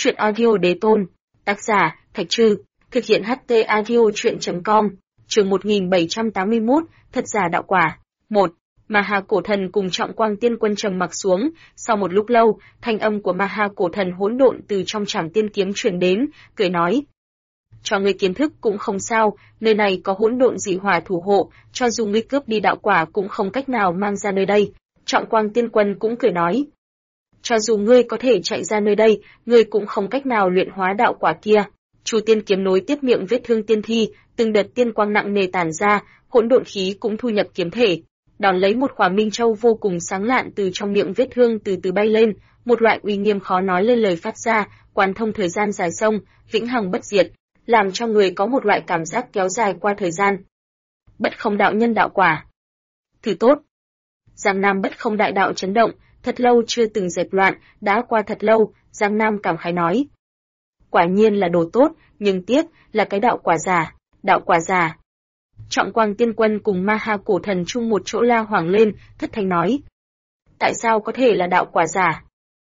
Chuyện audio đế tôn. Tác giả, Thạch Trư. Thực hiện HT audio chuyện.com. Chương 1781, thật giả đạo quả. 1. Ma Ha cổ thần cùng Trọng Quang Tiên Quân trầm mặc xuống, sau một lúc lâu, thanh âm của Ma Ha cổ thần hỗn độn từ trong trảm tiên kiếm truyền đến, cười nói: "Cho ngươi kiến thức cũng không sao, nơi này có hỗn độn dị hỏa thủ hộ, cho dù ngươi cướp đi đạo quả cũng không cách nào mang ra nơi đây." Trọng Quang Tiên Quân cũng cười nói: "Cho dù ngươi có thể chạy ra nơi đây, ngươi cũng không cách nào luyện hóa đạo quả kia." Chu Tiên kiếm nối tiếp miệng vết thương tiên thi, từng đợt tiên quang nặng nề tản ra, hỗn độn khí cũng thu nhập kiếm thể. Đón lấy một khỏa minh châu vô cùng sáng lạn từ trong miệng vết thương từ từ bay lên, một loại uy nghiêm khó nói lên lời phát ra, quán thông thời gian dài sông, vĩnh hằng bất diệt, làm cho người có một loại cảm giác kéo dài qua thời gian. Bất không đạo nhân đạo quả. Thử tốt. Giang Nam bất không đại đạo chấn động, thật lâu chưa từng dẹp loạn, đã qua thật lâu, Giang Nam cảm khái nói: "Quả nhiên là đồ tốt, nhưng tiếc là cái đạo quả giả, đạo quả giả." Trọng Quang Tiên Quân cùng Ma Ha cổ thần chung một chỗ la hoảng lên, thất thanh nói: "Tại sao có thể là đạo quả giả?"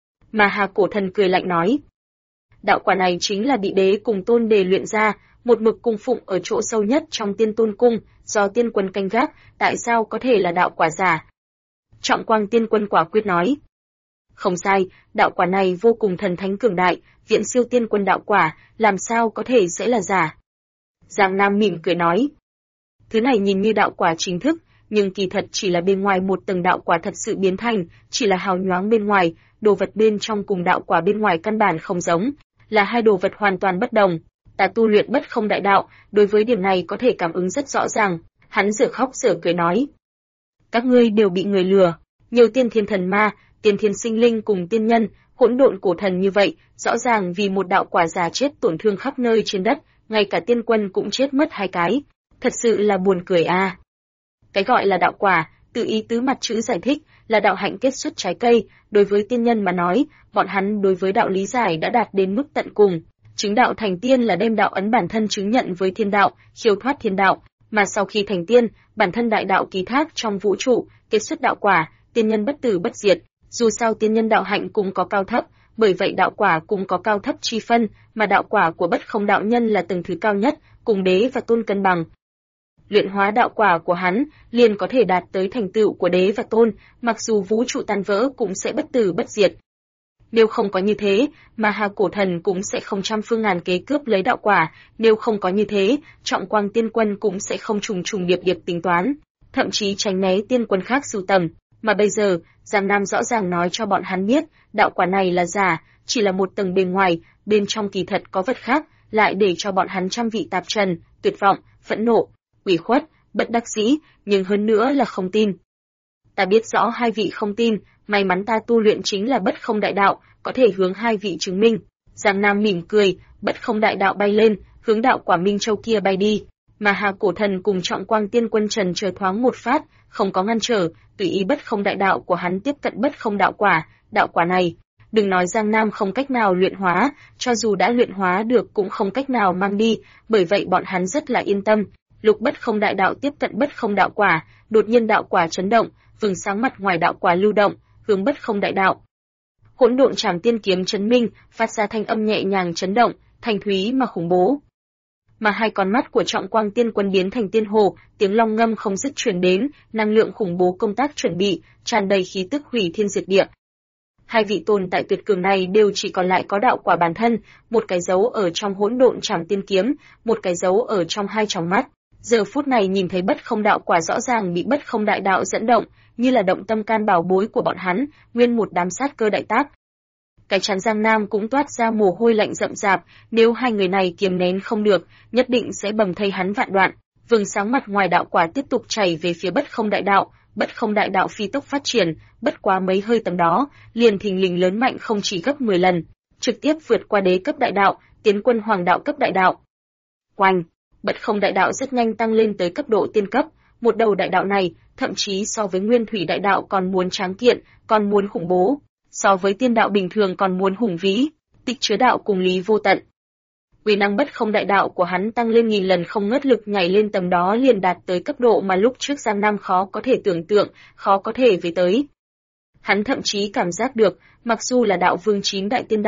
Ma Ha cổ thần cười lạnh nói: "Đạo quả này chính là bị đế cùng tôn đề luyện ra, một mực cung phụng ở chỗ sâu nhất trong Tiên Tôn cung, do Tiên Quân canh gác, tại sao có thể là đạo quả giả?" Trọng Quang Tiên Quân quả quyết nói: "Không sai, đạo quả này vô cùng thần thánh cường đại, viễn siêu Tiên Quân đạo quả, làm sao có thể sẽ là giả?" Giang Nam mỉm cười nói: "Thứ này nhìn như đạo quả chính thức, nhưng kỳ thật chỉ là bên ngoài một tầng đạo quả thật sự biến thành, chỉ là hào nhoáng bên ngoài, đồ vật bên trong cùng đạo quả bên ngoài căn bản không giống, là hai đồ vật hoàn toàn bất đồng. Ta tu luyện bất không đại đạo, đối với điểm này có thể cảm ứng rất rõ ràng." Hắn dở khóc dở cười nói: "Các ngươi đều bị người lừa, nhiều tiên thiên thần ma, tiên thiên sinh linh cùng tiên nhân, hỗn độn cổ thần như vậy, rõ ràng vì một đạo quả giả chết tổn thương khắp nơi trên đất, ngay cả Tiên Quân cũng chết mất hai cái. Thật sự là buồn cười a." Cái gọi là đạo quả, từ ý tứ mặt chữ giải thích, là đạo hạnh kết xuất trái cây, đối với tiên nhân mà nói, bọn hắn đối với đạo lý giải đã đạt đến mức tận cùng. Chứng đạo thành tiên là đem đạo ấn bản thân chứng nhận với thiên đạo, khiêu thoát thiên đạo, mà sau khi thành tiên, bản thân đại đạo ký thác trong vũ trụ, kết xuất đạo quả, tiên nhân bất tử bất diệt. Dù sao tiên nhân đạo hạnh cũng có cao thấp, bởi vậy đạo quả cũng có cao thấp chi phân, mà đạo quả của bất không đạo nhân là tầng thứ cao nhất, cùng đế và tôn cân bằng. Luyện hóa đạo quả của hắn, liền có thể đạt tới thành tựu của đế và tôn, mặc dù vũ trụ tan vỡ cũng sẽ bất tử bất diệt. Nếu không có như thế, Ma Ha cổ thần cũng sẽ không trăm phương ngàn kế cướp lấy đạo quả, nếu không có như thế, Trọng Quang Tiên Quân cũng sẽ không trùng trùng điệp điệp tính toán, thậm chí tránh né tiên quân khác sưu tầm. Mà bây giờ, Giang Nam rõ ràng nói cho bọn hắn biết, đạo quả này là giả, chỉ là một tầng bên ngoài, bên trong kỳ thật có vật khác, lại để cho bọn hắn trăm vị tạp trần, tuyệt vọng, phẫn nộ, ủy khuất, bất đắc dĩ, nhưng hơn nữa là không tin. Ta biết rõ hai vị không tin, may mắn ta tu luyện chính là bất không đại đạo, có thể hướng hai vị chứng minh. Giang Nam mỉm cười, bất không đại đạo bay lên, hướng đạo quả Minh Châu kia bay đi. Mà Hà cổ thần cùng Trọng Quang Tiên Quân trần chờ thoáng một phát, không có ngăn trở, tùy ý bất không đại đạo của hắn tiếp cận bất không đạo quả này. Đừng nói Giang Nam không cách nào luyện hóa, cho dù đã luyện hóa được cũng không cách nào mang đi, bởi vậy bọn hắn rất là yên tâm. Lục bất không đại đạo tiếp cận bất không đạo quả, đột nhiên đạo quả chấn động, vầng sáng mặt ngoài đạo quả lưu động, hướng bất không đại đạo. Hỗn độn trảm tiên kiếm chấn minh, phát ra thanh âm nhẹ nhàng chấn động, thanh thúy mà khủng bố. Mà hai con mắt của Trọng Quang Tiên Quân biến thành tiên hồ, tiếng long ngâm không dứt truyền đến, năng lượng khủng bố công tác chuẩn bị, tràn đầy khí tức hủy thiên diệt địa. Hai vị tồn tại tuyệt cường này đều chỉ còn lại có đạo quả bản thân, một cái dấu ở trong hỗn độn trảm tiên kiếm, một cái dấu ở trong hai tròng mắt. Giờ phút này nhìn thấy bất không đạo quả rõ ràng bị bất không đại đạo dẫn động, như là động tâm can bảo bối của bọn hắn, nguyên một đám sát cơ đại tác. Cái chắn Giang Nam cũng toát ra mồ hôi lạnh rậm rạp, nếu hai người này kiềm nén không được, nhất định sẽ bầm thây hắn vạn đoạn. Vầng sáng mặt ngoài đạo quả tiếp tục chảy về phía bất không đại đạo phi tốc phát triển, bất quá mấy hơi tầm đó, liền thình lình lớn mạnh không chỉ gấp 10 lần, trực tiếp vượt qua đế cấp đại đạo, tiến quân hoàng đạo cấp đại đạo. Oanh! Bất không đại đạo rất nhanh tăng lên tới cấp độ tiên cấp, một đầu đại đạo này, thậm chí so với nguyên thủy đại đạo còn muốn tráng kiện, còn muốn khủng bố, so với tiên đạo bình thường còn muốn hùng vĩ, tích chứa đạo cùng lý vô tận. Uy năng bất không đại đạo của hắn tăng lên nghìn lần không ngớt, lực nhảy lên tầm đó liền đạt tới cấp độ mà lúc trước Giang Nam khó có thể tưởng tượng, khó có thể về tới. Hắn thậm chí cảm giác được, mặc dù là đạo vương 9 đại tiên đạo,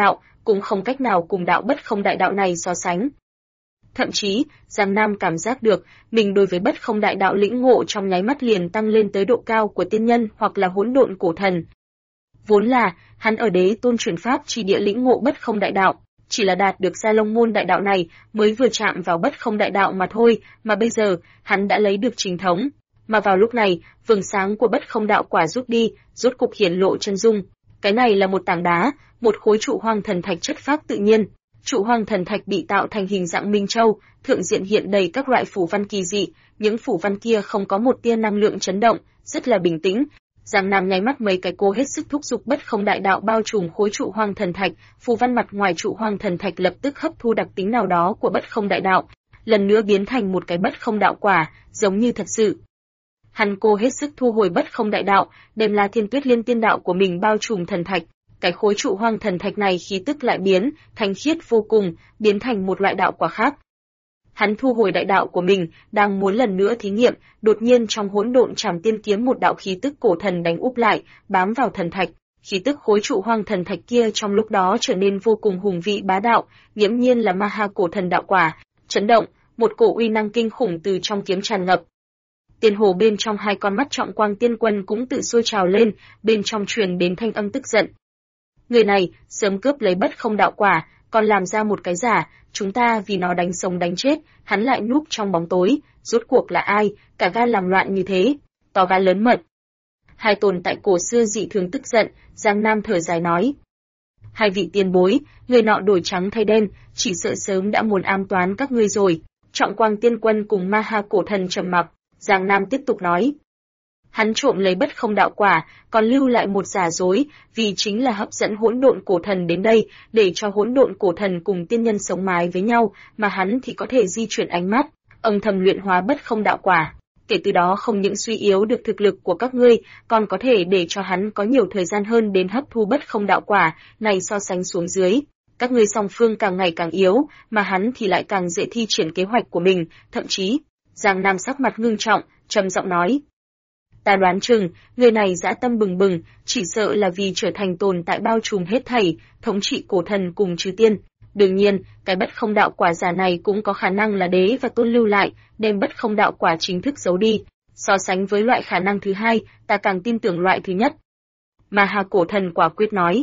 cũng không cách nào cùng đạo bất không đại đạo này so sánh. Thậm chí, Giang Nam cảm giác được, mình đối với bất không đại đạo lĩnh ngộ trong nháy mắt liền tăng lên tới độ cao của tiên nhân hoặc là hỗn độn cổ thần. Vốn là, hắn ở Đế Tôn truyền pháp chỉ địa lĩnh ngộ bất không đại đạo, chỉ là đạt được Gia Long môn đại đạo này mới vừa chạm vào bất không đại đạo mà thôi, mà bây giờ, hắn đã lấy được chính thống. Mà vào lúc này, vầng sáng của bất không đạo quả rút đi, rốt cục hiển lộ chân dung. Cái này là một tảng đá, một khối trụ hoang thần thạch chất phác tự nhiên. Trụ hoang thần thạch bị tạo thành hình dạng minh châu, thượng diện hiện đầy các loại phù văn kỳ dị, những phù văn kia không có một tia năng lượng chấn động, rất là bình tĩnh. Giang Nam nháy mắt mấy cái cô hết sức thúc giục bất không đại đạo bao trùm khối trụ hoang thần thạch, phù văn mặt ngoài trụ hoang thần thạch lập tức hấp thu đặc tính nào đó của bất không đại đạo, lần nữa biến thành một cái bất không đạo quả, giống như thật sự. Hắn cô hết sức thu hồi bất không đại đạo, đem La Thiên Tuyết Liên tiên đạo của mình bao trùm thần thạch. Cái khối trụ hoang thần thạch này khí tức lại biến, thanh khiết vô cùng, biến thành một loại đạo quả khác. Hắn thu hồi đại đạo của mình, đang muốn lần nữa thí nghiệm, đột nhiên trong hỗn độn trảm tiên kiếm một đạo khí tức cổ thần đánh úp lại, bám vào thần thạch. Khí tức khối trụ hoang thần thạch kia trong lúc đó trở nên vô cùng hùng vĩ bá đạo, nghiễm nhiên là ma ha cổ thần đạo quả. Chấn động, một cổ uy năng kinh khủng từ trong kiếm tràn ngập. Tiền hồ bên trong hai con mắt trọng quang tiên quân cũng tự sôi trào lên, bên trong truyền đến thanh âm tức giận. Người này, sớm cướp lấy bất không đạo quả, còn làm ra một cái giả, chúng ta vì nó đánh sống đánh chết, hắn lại núp trong bóng tối, rốt cuộc là ai, cả gan làm loạn như thế, to gan lớn mật. Hai tồn tại cổ xưa dị thường tức giận, Giang Nam thở dài nói. Hai vị tiền bối, người nọ đổi trắng thay đen, chỉ sợ sớm đã muốn ám toán các ngươi rồi. Trọng quang tiên quân cùng ma ha cổ thần trầm mặc, Giang Nam tiếp tục nói. Hắn trộm lấy bất không đạo quả, còn lưu lại một giả dối, vì chính là hấp dẫn hỗn độn cổ thần đến đây, để cho hỗn độn cổ thần cùng tiên nhân sống mái với nhau, mà hắn thì có thể di chuyển ánh mắt, âm thầm luyện hóa bất không đạo quả. Kể từ đó không những suy yếu được thực lực của các ngươi, còn có thể để cho hắn có nhiều thời gian hơn đến hấp thu bất không đạo quả, này so sánh xuống dưới. Các ngươi song phương càng ngày càng yếu, mà hắn thì lại càng dễ thi triển kế hoạch của mình, thậm chí, Giang Nam sắc mặt ngưng trọng, trầm giọng nói. Ta đoán chừng, người này dã tâm bừng bừng, chỉ sợ là vì trở thành tồn tại bao trùm hết thảy, thống trị cổ thần cùng trừ tiên. Đương nhiên, cái bất không đạo quả giả này cũng có khả năng là đế và tôn lưu lại, đem bất không đạo quả chính thức giấu đi. So sánh với loại khả năng thứ hai, ta càng tin tưởng loại thứ nhất. Mà Hà cổ thần quả quyết nói.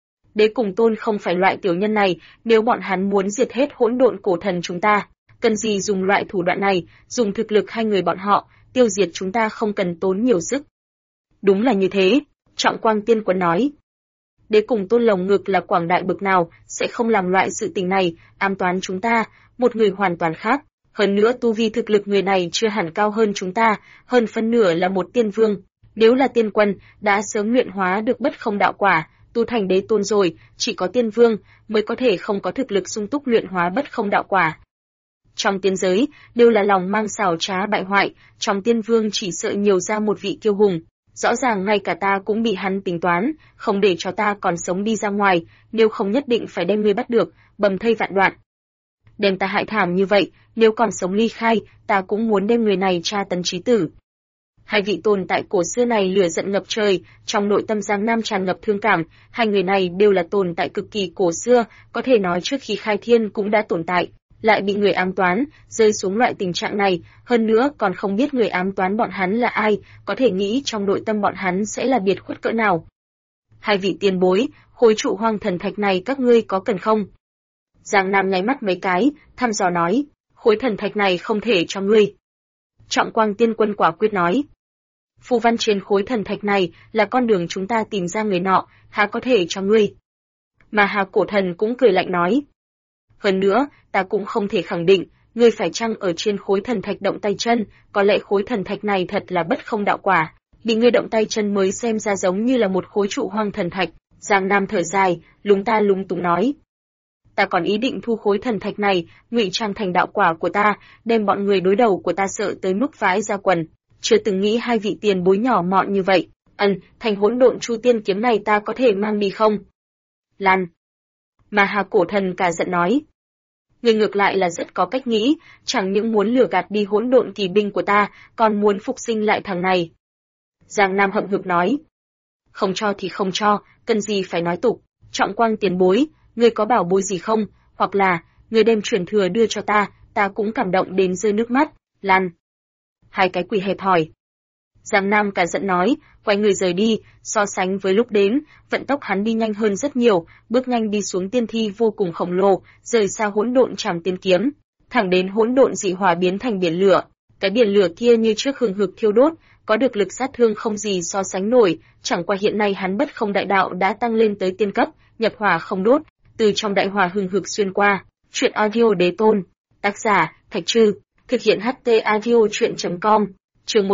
Đế cùng tôn không phải loại tiểu nhân này, nếu bọn hắn muốn diệt hết hỗn độn cổ thần chúng ta, cần gì dùng loại thủ đoạn này, dùng thực lực hai người bọn họ, tiêu diệt chúng ta không cần tốn nhiều sức. Đúng là như thế, Trọng Quang Tiên Quân nói. Đế cùng tôn lồng ngực là quảng đại bực nào, sẽ không làm loại sự tình này, ám toán chúng ta, một người hoàn toàn khác. Hơn nữa tu vi thực lực người này chưa hẳn cao hơn chúng ta, hơn phân nửa là một tiên vương. Nếu là tiên quân, đã sớm luyện hóa được bất không đạo quả, tu thành đế tôn rồi, chỉ có tiên vương mới có thể không có thực lực sung túc luyện hóa bất không đạo quả. Trong tiên giới, đều là lòng mang xảo trá bại hoại, trong tiên vương chỉ sợ nhiều ra một vị kiêu hùng. Rõ ràng ngay cả ta cũng bị hắn tính toán, không để cho ta còn sống đi ra ngoài, nếu không nhất định phải đem ngươi bắt được, bầm thây vạn đoạn. Đem ta hại thảm như vậy, nếu còn sống ly khai, ta cũng muốn đem người này tra tấn chí tử. Hai vị tồn tại cổ xưa này lửa giận ngập trời, trong nội tâm Giang Nam tràn ngập thương cảm, hai người này đều là tồn tại cực kỳ cổ xưa, có thể nói trước khi khai thiên cũng đã tồn tại, lại bị người ám toán, rơi xuống loại tình trạng này, hơn nữa còn không biết người ám toán bọn hắn là ai, có thể nghĩ trong nội tâm bọn hắn sẽ là biệt khuất cỡ nào. Hai vị tiền bối, khối trụ hoang thần thạch này các ngươi có cần không? Giang Nam nháy mắt mấy cái, thăm dò nói, khối thần thạch này không thể cho ngươi. Trọng Quang Tiên Quân quả quyết nói. Phù văn trên khối thần thạch này là con đường chúng ta tìm ra người nọ, há có thể cho ngươi. Mà Hà cổ thần cũng cười lạnh nói. Hơn nữa, ta cũng không thể khẳng định, ngươi phải chăng ở trên khối thần thạch động tay chân, có lẽ khối thần thạch này thật là bất không đạo quả, bị ngươi động tay chân mới xem ra giống như là một khối trụ hoang thần thạch. Giang Nam thở dài, lúng ta lúng túng nói. Ta còn ý định thu khối thần thạch này, ngụy trang thành đạo quả của ta, đem bọn người đối đầu của ta sợ tới mức vãi ra quần. Chưa từng nghĩ hai vị tiền bối nhỏ mọn như vậy. Thành hỗn độn chu tiên kiếm này ta có thể mang đi không? Lan. Mà Hà cổ thần cả giận nói. Người ngược lại là rất có cách nghĩ, chẳng những muốn lừa gạt đi hỗn độn kỳ binh của ta, còn muốn phục sinh lại thằng này. Giang Nam hậm hực nói. Không cho thì không cho, cần gì phải nói tục. Trọng Quang tiền bối, ngươi có bảo bối gì không, hoặc là, ngươi đem truyền thừa đưa cho ta cũng cảm động đến rơi nước mắt, Lan. Hai cái quỷ hẹp hỏi. Giang Nam cả giận nói, quay người rời đi, so sánh với lúc đến, vận tốc hắn đi nhanh hơn rất nhiều, bước nhanh đi xuống tiên thi vô cùng khổng lồ, rời xa hỗn độn trảm tiên kiếm, thẳng đến hỗn độn dị hỏa biến thành biển lửa. Cái biển lửa kia như trước hừng hực thiêu đốt, có được lực sát thương không gì so sánh nổi, chẳng qua hiện nay hắn bất không đại đạo đã tăng lên tới tiên cấp, nhập hỏa không đốt, từ trong đại hỏa hừng hực xuyên qua. Truyện audio đế tôn, tác giả Thạch Trư, thực hiện HT audio truyện.com. Chương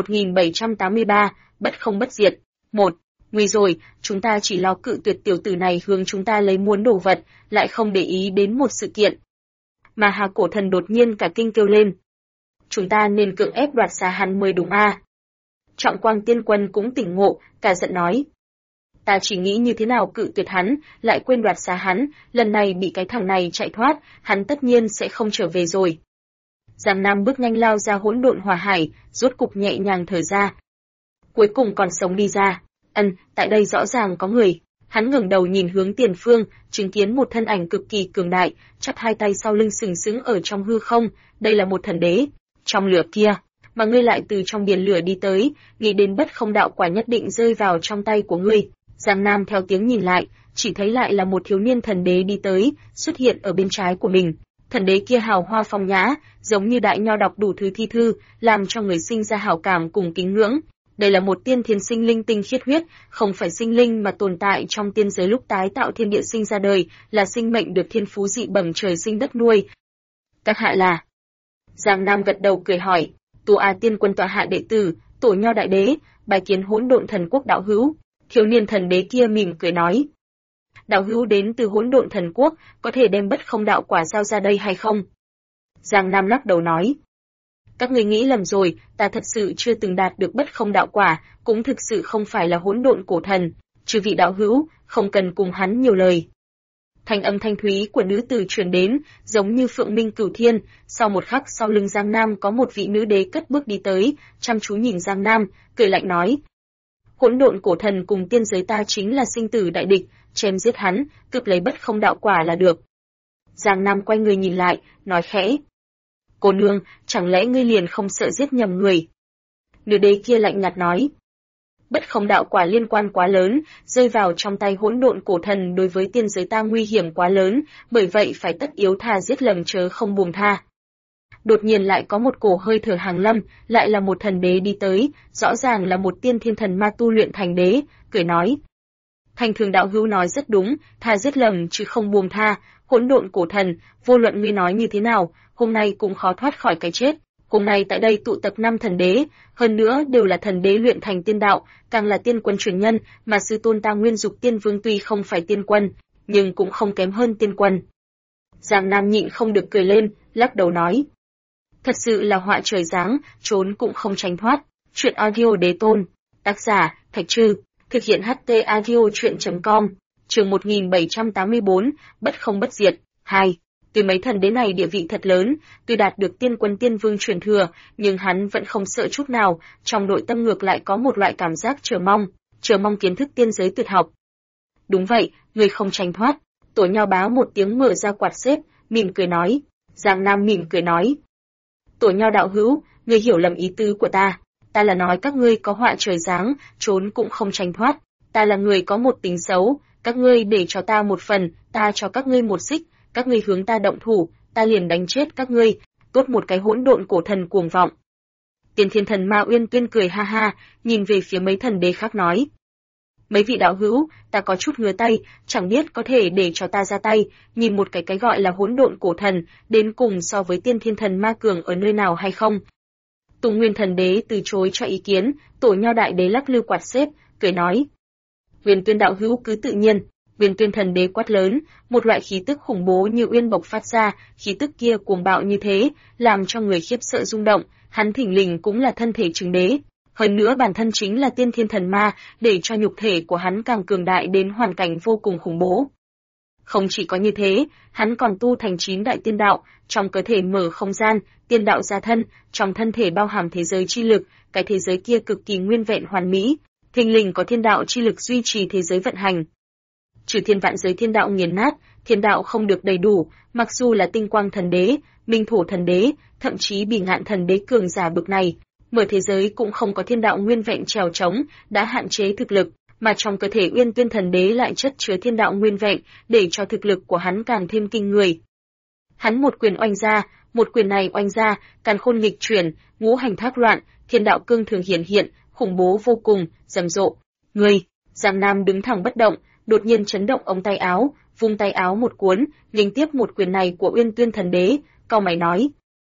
1783, bất không bất diệt. 1. Nguy rồi, chúng ta chỉ lo cự tuyệt tiểu tử này hướng chúng ta lấy muốn đồ vật, lại không để ý đến một sự kiện. Mà Hà Cổ Thần đột nhiên cả kinh kêu lên. Chúng ta nên cưỡng ép đoạt xá hắn mới đúng a. Trọng Quang Tiên Quân cũng tỉnh ngộ, cả giận nói. Ta chỉ nghĩ như thế nào cự tuyệt hắn, lại quên đoạt xá hắn, lần này bị cái thằng này chạy thoát, hắn tất nhiên sẽ không trở về rồi. Giang Nam bước nhanh lao ra hỗn độn hỏa hải, rốt cục nhẹ nhàng thở ra. Cuối cùng còn sống đi ra. Tại đây rõ ràng có người. Hắn ngẩng đầu nhìn hướng tiền phương, chứng kiến một thân ảnh cực kỳ cường đại, chắp hai tay sau lưng sừng sững ở trong hư không, đây là một thần đế. Trong lửa kia, mà ngươi lại từ trong biển lửa đi tới, nghĩ đến bất không đạo quả nhất định rơi vào trong tay của ngươi. Giang Nam theo tiếng nhìn lại, chỉ thấy lại là một thiếu niên thần đế đi tới, xuất hiện ở bên trái của mình. Thần đế kia hào hoa phong nhã, giống như đại nho đọc đủ thứ thi thư, làm cho người sinh ra hảo cảm cùng kính ngưỡng. Đây là một tiên thiên sinh linh tinh khiết huyết, không phải sinh linh mà tồn tại trong tiên giới lúc tái tạo thiên địa sinh ra đời, là sinh mệnh được thiên phú dị bẩm trời sinh đất nuôi. Các hạ là? Giang Nam gật đầu cười hỏi, Tu A Tiên Quân tọa hạ đệ tử, tổ nho đại đế, bài kiến hỗn độn thần quốc đạo hữu. Thiếu niên thần đế kia mỉm cười nói. Đạo hữu đến từ hỗn độn thần quốc, có thể đem bất không đạo quả giao ra đây hay không? Giang Nam lắc đầu nói. Các người nghĩ lầm rồi, ta thật sự chưa từng đạt được bất không đạo quả, cũng thực sự không phải là hỗn độn cổ thần. Chư vị đạo hữu, không cần cùng hắn nhiều lời. Thanh âm thanh thúy của nữ tử truyền đến, giống như phượng minh cửu thiên. Sau một khắc sau lưng Giang Nam có một vị nữ đế cất bước đi tới, chăm chú nhìn Giang Nam, cười lạnh nói. Hỗn độn cổ thần cùng tiên giới ta chính là sinh tử đại địch, chém giết hắn, cướp lấy bất không đạo quả là được. Giang Nam quay người nhìn lại, nói khẽ. Cô nương, chẳng lẽ ngươi liền không sợ giết nhầm người? Nữ đế kia lạnh nhạt nói. Bất không đạo quả liên quan quá lớn, rơi vào trong tay hỗn độn cổ thần đối với tiên giới ta nguy hiểm quá lớn, bởi vậy phải tất yếu thà giết lầm chớ không buông tha. Đột nhiên lại có một cổ hơi thở hàng lâm, lại là một thần đế đi tới, rõ ràng là một tiên thiên thần ma tu luyện thành đế, cười nói. Thành Thường đạo hữu nói rất đúng, thà giết lầm chứ không buông tha, hỗn độn cổ thần, vô luận ngươi nói như thế nào, hôm nay cũng khó thoát khỏi cái chết. Hôm nay tại đây tụ tập 5 thần đế, hơn nữa đều là thần đế luyện thành tiên đạo, càng là tiên quân truyền nhân, mà sư tôn ta Nguyên Dục Tiên Vương tuy không phải tiên quân, nhưng cũng không kém hơn tiên quân. Giang Nam nhịn không được cười lên, lắc đầu nói. Thật sự là họa trời giáng, trốn cũng không tránh thoát. Truyện audio đế tôn, tác giả Thạch Trư, thực hiện HT audio truyện.com. Chương 1784, bất không bất diệt. 2. Tuy mấy thần đế này địa vị thật lớn, tuy đạt được tiên quân tiên vương truyền thừa, nhưng hắn vẫn không sợ chút nào, trong nội tâm ngược lại có một loại cảm giác chờ mong kiến thức tiên giới tuyệt học. Đúng vậy, người không tránh thoát. Tổ Nho báo một tiếng mở ra quạt xếp, mỉm cười nói. Giang Nam mỉm cười nói. Tổ Nho đạo hữu, ngươi hiểu lầm ý tứ của ta. Ta là nói các ngươi có họa trời giáng, trốn cũng không tránh thoát. Ta là người có một tính xấu, các ngươi để cho ta một phần, ta cho các ngươi một xích. Các ngươi hướng ta động thủ, ta liền đánh chết các ngươi, tốt một cái hỗn độn cổ thần cuồng vọng. Tiên thiên thần Ma Uyên Tuyên cười ha ha, nhìn về phía mấy thần đế khác nói. Mấy vị đạo hữu, ta có chút ngứa tay, chẳng biết có thể để cho ta ra tay, nhìn một cái gọi là hỗn độn cổ thần, đến cùng so với tiên thiên thần ma cường ở nơi nào hay không. Tùng Nguyên thần đế từ chối cho ý kiến, Tổ Nho đại đế lắc lư quạt xếp, cười nói. Uyên Tuyên đạo hữu cứ tự nhiên. Uyên Tuyên thần đế quát lớn, một loại khí tức khủng bố như uyên bộc phát ra, khí tức kia cuồng bạo như thế, làm cho người khiếp sợ rung động, hắn thình lình cũng là thân thể chứng đế. Hơn nữa bản thân chính là tiên thiên thần ma, để cho nhục thể của hắn càng cường đại đến hoàn cảnh vô cùng khủng bố. Không chỉ có như thế, hắn còn tu thành 9 đại tiên đạo, trong cơ thể mở không gian, tiên đạo ra thân, trong thân thể bao hàm thế giới chi lực, cái thế giới kia cực kỳ nguyên vẹn hoàn mỹ, thình lình có thiên đạo chi lực duy trì thế giới vận hành. trừ thiên vạn giới thiên đạo nghiền nát, thiên đạo không được đầy đủ, mặc dù là tinh quang thần đế, minh thổ thần đế, thậm chí bỉ ngạn thần đế cường giả bực này, mở thế giới cũng không có thiên đạo nguyên vẹn trèo trống, đã hạn chế thực lực, mà trong cơ thể Uyên Tuyên thần đế lại chất chứa thiên đạo nguyên vẹn, để cho thực lực của hắn càng thêm kinh người. Hắn một quyền oanh ra, một quyền này oanh ra, càn khôn nghịch chuyển, ngũ hành thác loạn, thiên đạo cương thường hiển hiện, khủng bố vô cùng, rầm rộ. Người, Giang Nam đứng thẳng bất động, đột nhiên chấn động ống tay áo, vung tay áo một cuốn, liên tiếp một quyền này của Uyên Tuyên thần đế, cau mày nói: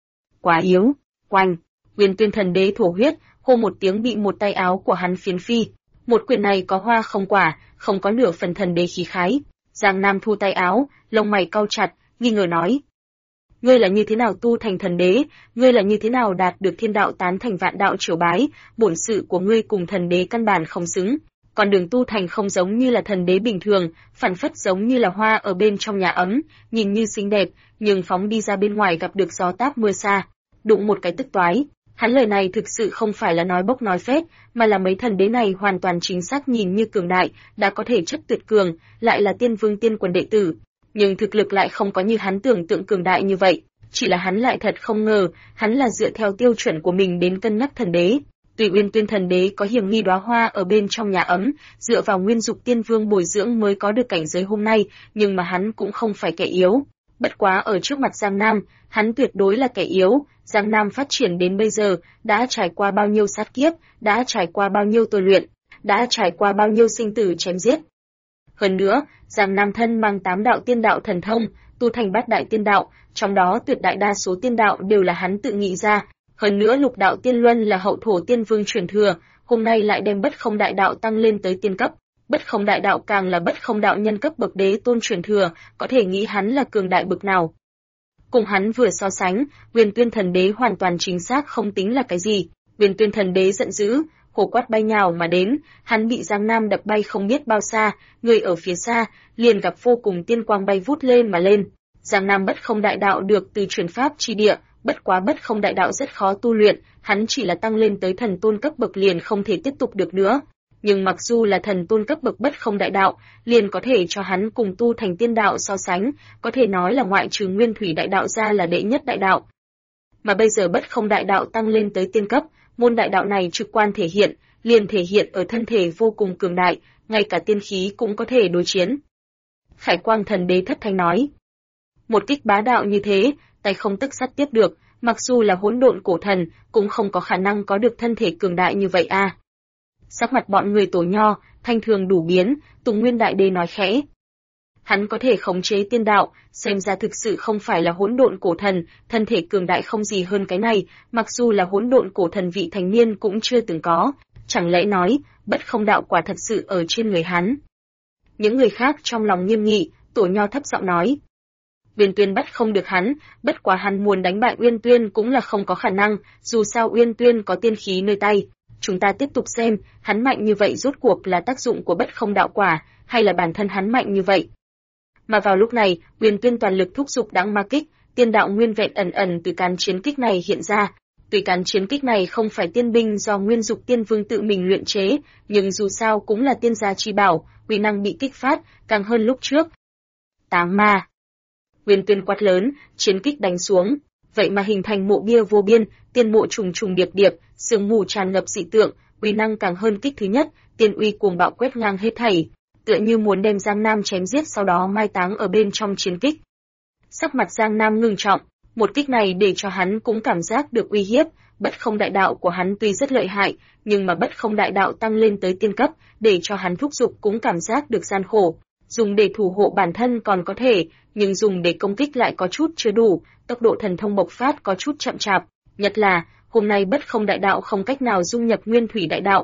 quá yếu. Oanh, Uyên Tuyên thần đế thổ huyết, hô một tiếng bị một tay áo của hắn phiến phi. Một quyền này có hoa không quả, không có nửa phần thần đế khí khái. Giang Nam thu tay áo, lông mày cau chặt, nghi ngờ nói: ngươi là như thế nào tu thành thần đế, ngươi là như thế nào đạt được thiên đạo tán thành vạn đạo triều bái, bổn sự của ngươi cùng thần đế căn bản không xứng. Còn đường tu thành không giống như là thần đế bình thường, phản phất giống như là hoa ở bên trong nhà ấm, nhìn như xinh đẹp, nhưng phóng đi ra bên ngoài gặp được gió táp mưa xa, đụng một cái tức toái. Hắn lời này thực sự không phải là nói bốc nói phét, mà là mấy thần đế này hoàn toàn chính xác nhìn như cường đại, đã có thể chất tuyệt cường, lại là tiên vương tiên quần đệ tử, nhưng thực lực lại không có như hắn tưởng tượng cường đại như vậy. Chỉ là hắn lại thật không ngờ, hắn là dựa theo tiêu chuẩn của mình đến cân nhắc thần đế. Tuy Uyên Tuyên thần đế có hiểm nghi đóa hoa ở bên trong nhà ấm, dựa vào nguyên dục tiên vương bồi dưỡng mới có được cảnh giới hôm nay, nhưng mà hắn cũng không phải kẻ yếu. Bất quá ở trước mặt Giang Nam, hắn tuyệt đối là kẻ yếu. Giang Nam phát triển đến bây giờ, đã trải qua bao nhiêu sát kiếp, đã trải qua bao nhiêu tôi luyện, đã trải qua bao nhiêu sinh tử chém giết. Hơn nữa, Giang Nam thân mang 8 đạo tiên đạo thần thông, tu thành 8 đại tiên đạo, trong đó tuyệt đại đa số tiên đạo đều là hắn tự nghĩ ra. Hơn nữa lục đạo tiên luân là hậu thổ tiên vương truyền thừa, hôm nay lại đem bất không đại đạo tăng lên tới tiên cấp. Bất không đại đạo càng là bất không đạo nhân cấp bậc đế tôn truyền thừa, có thể nghĩ hắn là cường đại bậc nào. Cùng hắn vừa so sánh, Uyên Tuyên thần đế hoàn toàn chính xác không tính là cái gì. Uyên Tuyên thần đế giận dữ, hổ quát bay nhào mà đến, hắn bị Giang Nam đập bay không biết bao xa, người ở phía xa, liền gặp vô cùng tiên quang bay vút lên mà lên. Giang Nam bất không đại đạo được từ truyền pháp chi địa, bất quá bất không đại đạo rất khó tu luyện, hắn chỉ là tăng lên tới thần tôn cấp bậc liền không thể tiếp tục được nữa. Nhưng mặc dù là thần tôn cấp bậc bất không đại đạo, liền có thể cho hắn cùng tu thành tiên đạo so sánh, có thể nói là ngoại trừ nguyên thủy đại đạo ra là đệ nhất đại đạo. Mà bây giờ bất không đại đạo tăng lên tới tiên cấp, môn đại đạo này trực quan thể hiện, liền thể hiện ở thân thể vô cùng cường đại, ngay cả tiên khí cũng có thể đối chiến. Khải Quang thần đế thất thanh nói: một kích bá đạo như thế, tay không tức sắt tiếp được, mặc dù là hỗn độn cổ thần, cũng không có khả năng có được thân thể cường đại như vậy a. Sắc mặt bọn người Tổ Nho, Thanh Thường đủ biến, Tùng Nguyên đại đế nói khẽ: hắn có thể khống chế tiên đạo, xem ra thực sự không phải là hỗn độn cổ thần, thân thể cường đại không gì hơn cái này, mặc dù là hỗn độn cổ thần vị thành niên cũng chưa từng có, chẳng lẽ nói, bất không đạo quả thật sự ở trên người hắn. Những người khác trong lòng nghiêm nghị, Tổ Nho thấp giọng nói: Uyên Tuyên bắt không được hắn, bất quá hắn muốn đánh bại Uyên Tuyên cũng là không có khả năng, dù sao Uyên Tuyên có tiên khí nơi tay. Chúng ta tiếp tục xem, hắn mạnh như vậy rốt cuộc là tác dụng của bất không đạo quả, hay là bản thân hắn mạnh như vậy. Mà vào lúc này, Uyên Tuyên toàn lực thúc giục đãng ma kích, tiên đạo nguyên vẹn ẩn ẩn từ cán chiến kích này hiện ra. Tuy cán chiến kích này không phải tiên binh do Nguyên Dục Tiên Vương tự mình luyện chế, nhưng dù sao cũng là tiên gia chi bảo, uy năng bị kích phát càng hơn lúc trước. Táng ma. Uyên Tuyên quát lớn, chiến kích đánh xuống, vậy mà hình thành mộ bia vô biên, tiên mộ trùng trùng điệp điệp, sương mù tràn ngập dị tượng, uy năng càng hơn kích thứ nhất, tiên uy cuồng bạo quét ngang hết thảy, tựa như muốn đem Giang Nam chém giết sau đó mai táng ở bên trong chiến kích. Sắc mặt Giang Nam ngưng trọng, một kích này để cho hắn cũng cảm giác được uy hiếp, bất không đại đạo của hắn tuy rất lợi hại, nhưng mà bất không đại đạo tăng lên tới tiên cấp, để cho hắn thúc giục cũng cảm giác được gian khổ. Dùng để thủ hộ bản thân còn có thể, nhưng dùng để công kích lại có chút chưa đủ, tốc độ thần thông bộc phát có chút chậm chạp, nhất là hôm nay bất không đại đạo không cách nào dung nhập nguyên thủy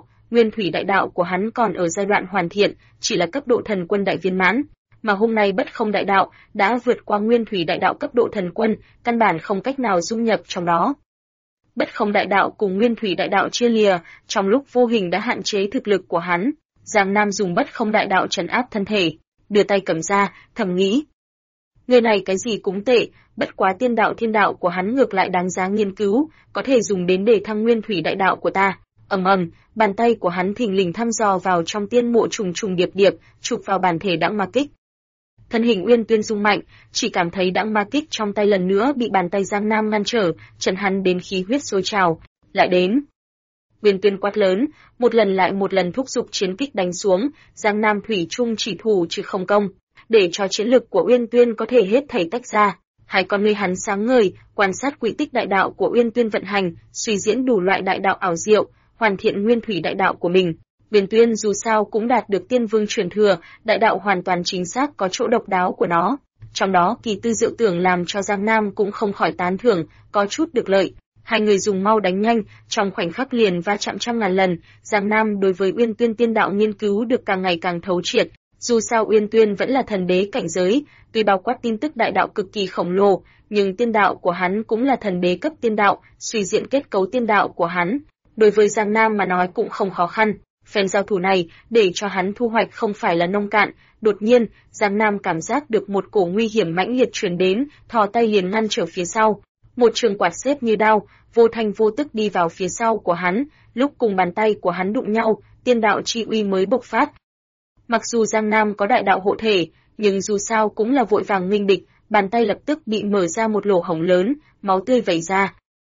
đại đạo của hắn còn ở giai đoạn hoàn thiện, chỉ là cấp độ thần quân đại viên mãn, mà hôm nay bất không đại đạo đã vượt qua nguyên thủy đại đạo cấp độ thần quân, căn bản không cách nào dung nhập trong đó. Bất không đại đạo cùng nguyên thủy đại đạo chia lìa, trong lúc vô hình đã hạn chế thực lực của hắn. Giang Nam dùng bất không đại đạo trấn áp thân thể, đưa tay cầm ra, thầm nghĩ: người này cái gì cũng tệ, bất quá tiên đạo thiên đạo của hắn ngược lại đáng giá nghiên cứu, có thể dùng đến để thăng nguyên thủy đại đạo của ta. Ầm ầm, bàn tay của hắn thình lình thăm dò vào trong tiên mộ trùng trùng điệp điệp, chụp vào bản thể Đãng Ma Kích. Thân hình Uyên Tuyên rung mạnh, chỉ cảm thấy Đãng Ma Kích trong tay lần nữa bị bàn tay Giang Nam ngăn trở, chấn hắn đến khí huyết sôi trào. Lại đến. Uyên Tuyên quát lớn, một lần lại một lần thúc giục chiến kích đánh xuống, Giang Nam thủy chung chỉ thủ chứ không công, để cho chiến lực của Uyên Tuyên có thể hết thảy tách ra. Hai con ngươi hắn sáng ngời, quan sát quỹ tích đại đạo của Uyên Tuyên vận hành, suy diễn đủ loại đại đạo ảo diệu, hoàn thiện nguyên thủy đại đạo của mình. Uyên Tuyên dù sao cũng đạt được tiên vương truyền thừa, đại đạo hoàn toàn chính xác có chỗ độc đáo của nó. Trong đó kỳ tư diệu tưởng làm cho Giang Nam cũng không khỏi tán thưởng, có chút được lợi. Hai người dùng mau đánh nhanh, trong khoảnh khắc liền va chạm trăm ngàn lần. Giang Nam đối với Uyên Tuyên tiên đạo nghiên cứu được càng ngày càng thấu triệt. Dù sao Uyên Tuyên vẫn là thần đế cảnh giới, tuy bao quát tin tức đại đạo cực kỳ khổng lồ, nhưng tiên đạo của hắn cũng là thần đế cấp tiên đạo, suy diễn kết cấu tiên đạo của hắn. Đối với Giang Nam mà nói cũng không khó khăn. Phen giao thủ này, để cho hắn thu hoạch không phải là nông cạn. Đột nhiên, Giang Nam cảm giác được một cổ nguy hiểm mãnh liệt truyền đến, thò tay liền ngăn trở phía sau. Một trường quạt xếp như đao, vô thanh vô tức đi vào phía sau của hắn, lúc cùng bàn tay của hắn đụng nhau, tiên đạo chi uy mới bộc phát. Mặc dù Giang Nam có đại đạo hộ thể, nhưng dù sao cũng là vội vàng nghênh địch, bàn tay lập tức bị mở ra một lỗ hổng lớn, máu tươi vẩy ra.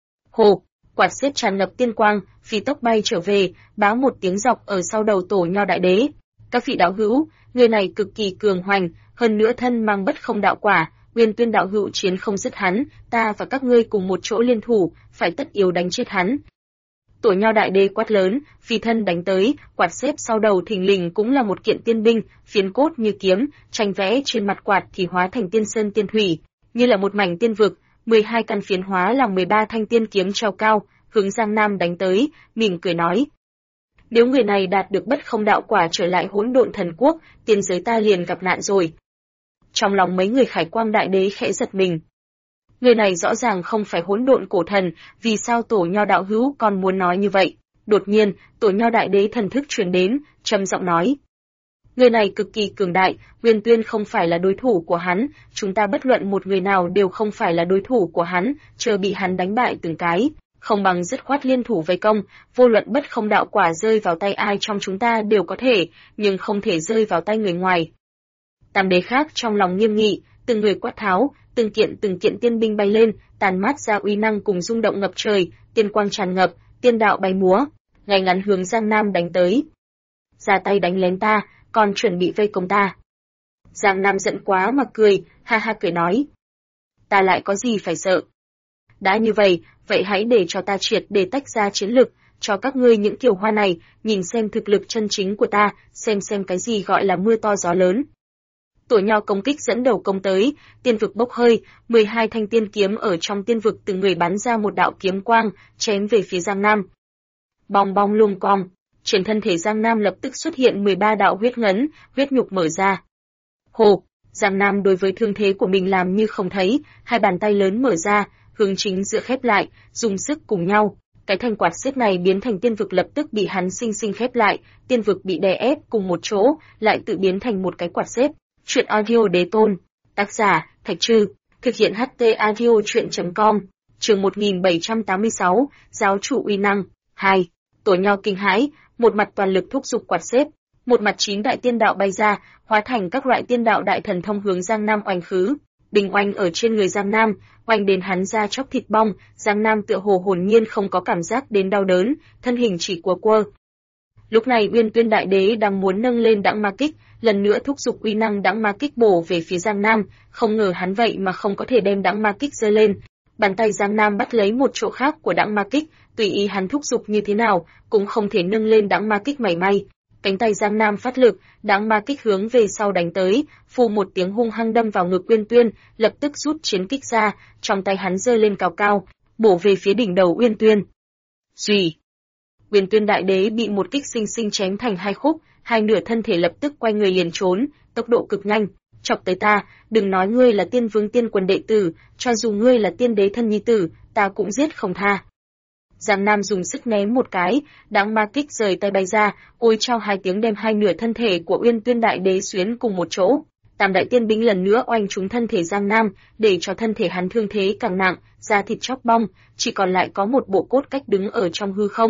Hồ, quạt xếp tràn ngập tiên quang, phi tốc bay trở về, báo một tiếng dọc ở sau đầu Tổ Nho Đại Đế. Các vị đạo hữu, người này cực kỳ cường hoành, hơn nữa thân mang bất không đạo quả, Uyên Tuyên đạo hữu chiến không dứt hắn, ta và các ngươi cùng một chỗ liên thủ, phải tất yếu đánh chết hắn. Tổ Nho Đại Đế quát lớn, phi thân đánh tới, quạt xếp sau đầu thình lình cũng là một kiện tiên binh, phiến cốt như kiếm, tranh vẽ trên mặt quạt thì hóa thành tiên sơn tiên thủy, như là một mảnh tiên vực, 12 căn phiến hóa làm 13 thanh tiên kiếm treo cao, hướng Giang Nam đánh tới, mỉm cười nói: nếu người này đạt được bất không đạo quả trở lại Hỗn Độn Thần Quốc, tiên giới ta liền gặp nạn rồi. Trong lòng mấy người Khải Quang Đại Đế khẽ giật mình. Người này rõ ràng không phải Hỗn Độn cổ thần, vì sao Tổ Nho đạo hữu còn muốn nói như vậy? Đột nhiên, Tổ Nho Đại Đế thần thức truyền đến, trầm giọng nói: người này cực kỳ cường đại, Uyên Tuyên không phải là đối thủ của hắn, chúng ta bất luận một người nào đều không phải là đối thủ của hắn, chờ bị hắn đánh bại từng cái, không bằng dứt khoát liên thủ vây công, vô luận bất không đạo quả rơi vào tay ai trong chúng ta đều có thể, nhưng không thể rơi vào tay người ngoài. Tam đế khác trong lòng nghiêm nghị, từng người quát tháo, từng kiện tiên binh bay lên, tàn mát ra uy năng cùng rung động ngập trời, tiên quang tràn ngập, tiên đạo bay múa, ngay ngắn hướng Giang Nam đánh tới. Ra tay đánh lén ta, còn chuẩn bị vây công ta. Giang Nam giận quá mà cười, ha ha cười nói: ta lại có gì phải sợ? Đã như vậy, vậy hãy để cho ta triệt để tách ra chiến lực, cho các ngươi những kiều hoa này, nhìn xem thực lực chân chính của ta, xem cái gì gọi là mưa to gió lớn. Tổ Nho công kích dẫn đầu công tới, tiên vực bốc hơi, 12 thanh tiên kiếm ở trong tiên vực từng người bắn ra một đạo kiếm quang, chém về phía Giang Nam. Bong bong lung cong, trên thân thể Giang Nam lập tức xuất hiện 13 đạo huyết ngấn, huyết nhục mở ra. Hồ, Giang Nam đối với thương thế của mình làm như không thấy, hai bàn tay lớn mở ra, hướng chính giữa khép lại, dùng sức cùng nhau. Cái thanh quạt xếp này biến thành tiên vực lập tức bị hắn sinh sinh khép lại, tiên vực bị đè ép cùng một chỗ, lại tự biến thành một cái quạt xếp. Truyện audio đế tôn, tác giả Thạch Trư, thực hiện HT audio truyện.com, chương 1786, giáo chủ uy năng. 2. Tổ Nho kinh hãi, một mặt toàn lực thúc giục quạt xếp, một mặt 9 đại tiên đạo bay ra, hóa thành các loại tiên đạo đại thần thông hướng Giang Nam oanh khứ. Bình oanh ở trên người Giang Nam, oanh đến hắn ra chóc thịt bong, Giang Nam tựa hồ hồn nhiên không có cảm giác đến đau đớn, thân hình chỉ quơ quơ. Lúc này Uyên Tuyên Đại Đế đang muốn nâng lên Đãng Ma Kích, lần nữa thúc giục uy năng Đãng Ma Kích bổ về phía Giang Nam, không ngờ hắn vậy mà không có thể đem Đãng Ma Kích giơ lên. Bàn tay Giang Nam bắt lấy một chỗ khác của Đãng Ma Kích, tùy ý hắn thúc giục như thế nào, cũng không thể nâng lên Đãng Ma Kích mảy may. Cánh tay Giang Nam phát lực, Đãng Ma Kích hướng về sau đánh tới, phù một tiếng hung hăng đâm vào ngực Uyên Tuyên, lập tức rút chiến kích ra, trong tay hắn giơ lên cao cao, bổ về phía đỉnh đầu Uyên Tuyên. Rì! Uyên Tuyên Đại Đế bị một kích sinh sinh chém thành hai khúc, hai nửa thân thể lập tức quay người liền trốn, tốc độ cực nhanh. Chọc tới ta, đừng nói ngươi là tiên vương tiên quần đệ tử, cho dù ngươi là tiên đế thân nhi tử, ta cũng giết không tha. Giang Nam dùng sức ném một cái, Đãng Ma Kích rời tay bay ra, ôi trao hai tiếng đem hai nửa thân thể của Uyên Tuyên Đại Đế xuyến cùng một chỗ. Tam đại tiên binh lần nữa oanh trúng thân thể Giang Nam, để cho thân thể hắn thương thế càng nặng, da thịt chóc bong, chỉ còn lại có một bộ cốt cách đứng ở trong hư không.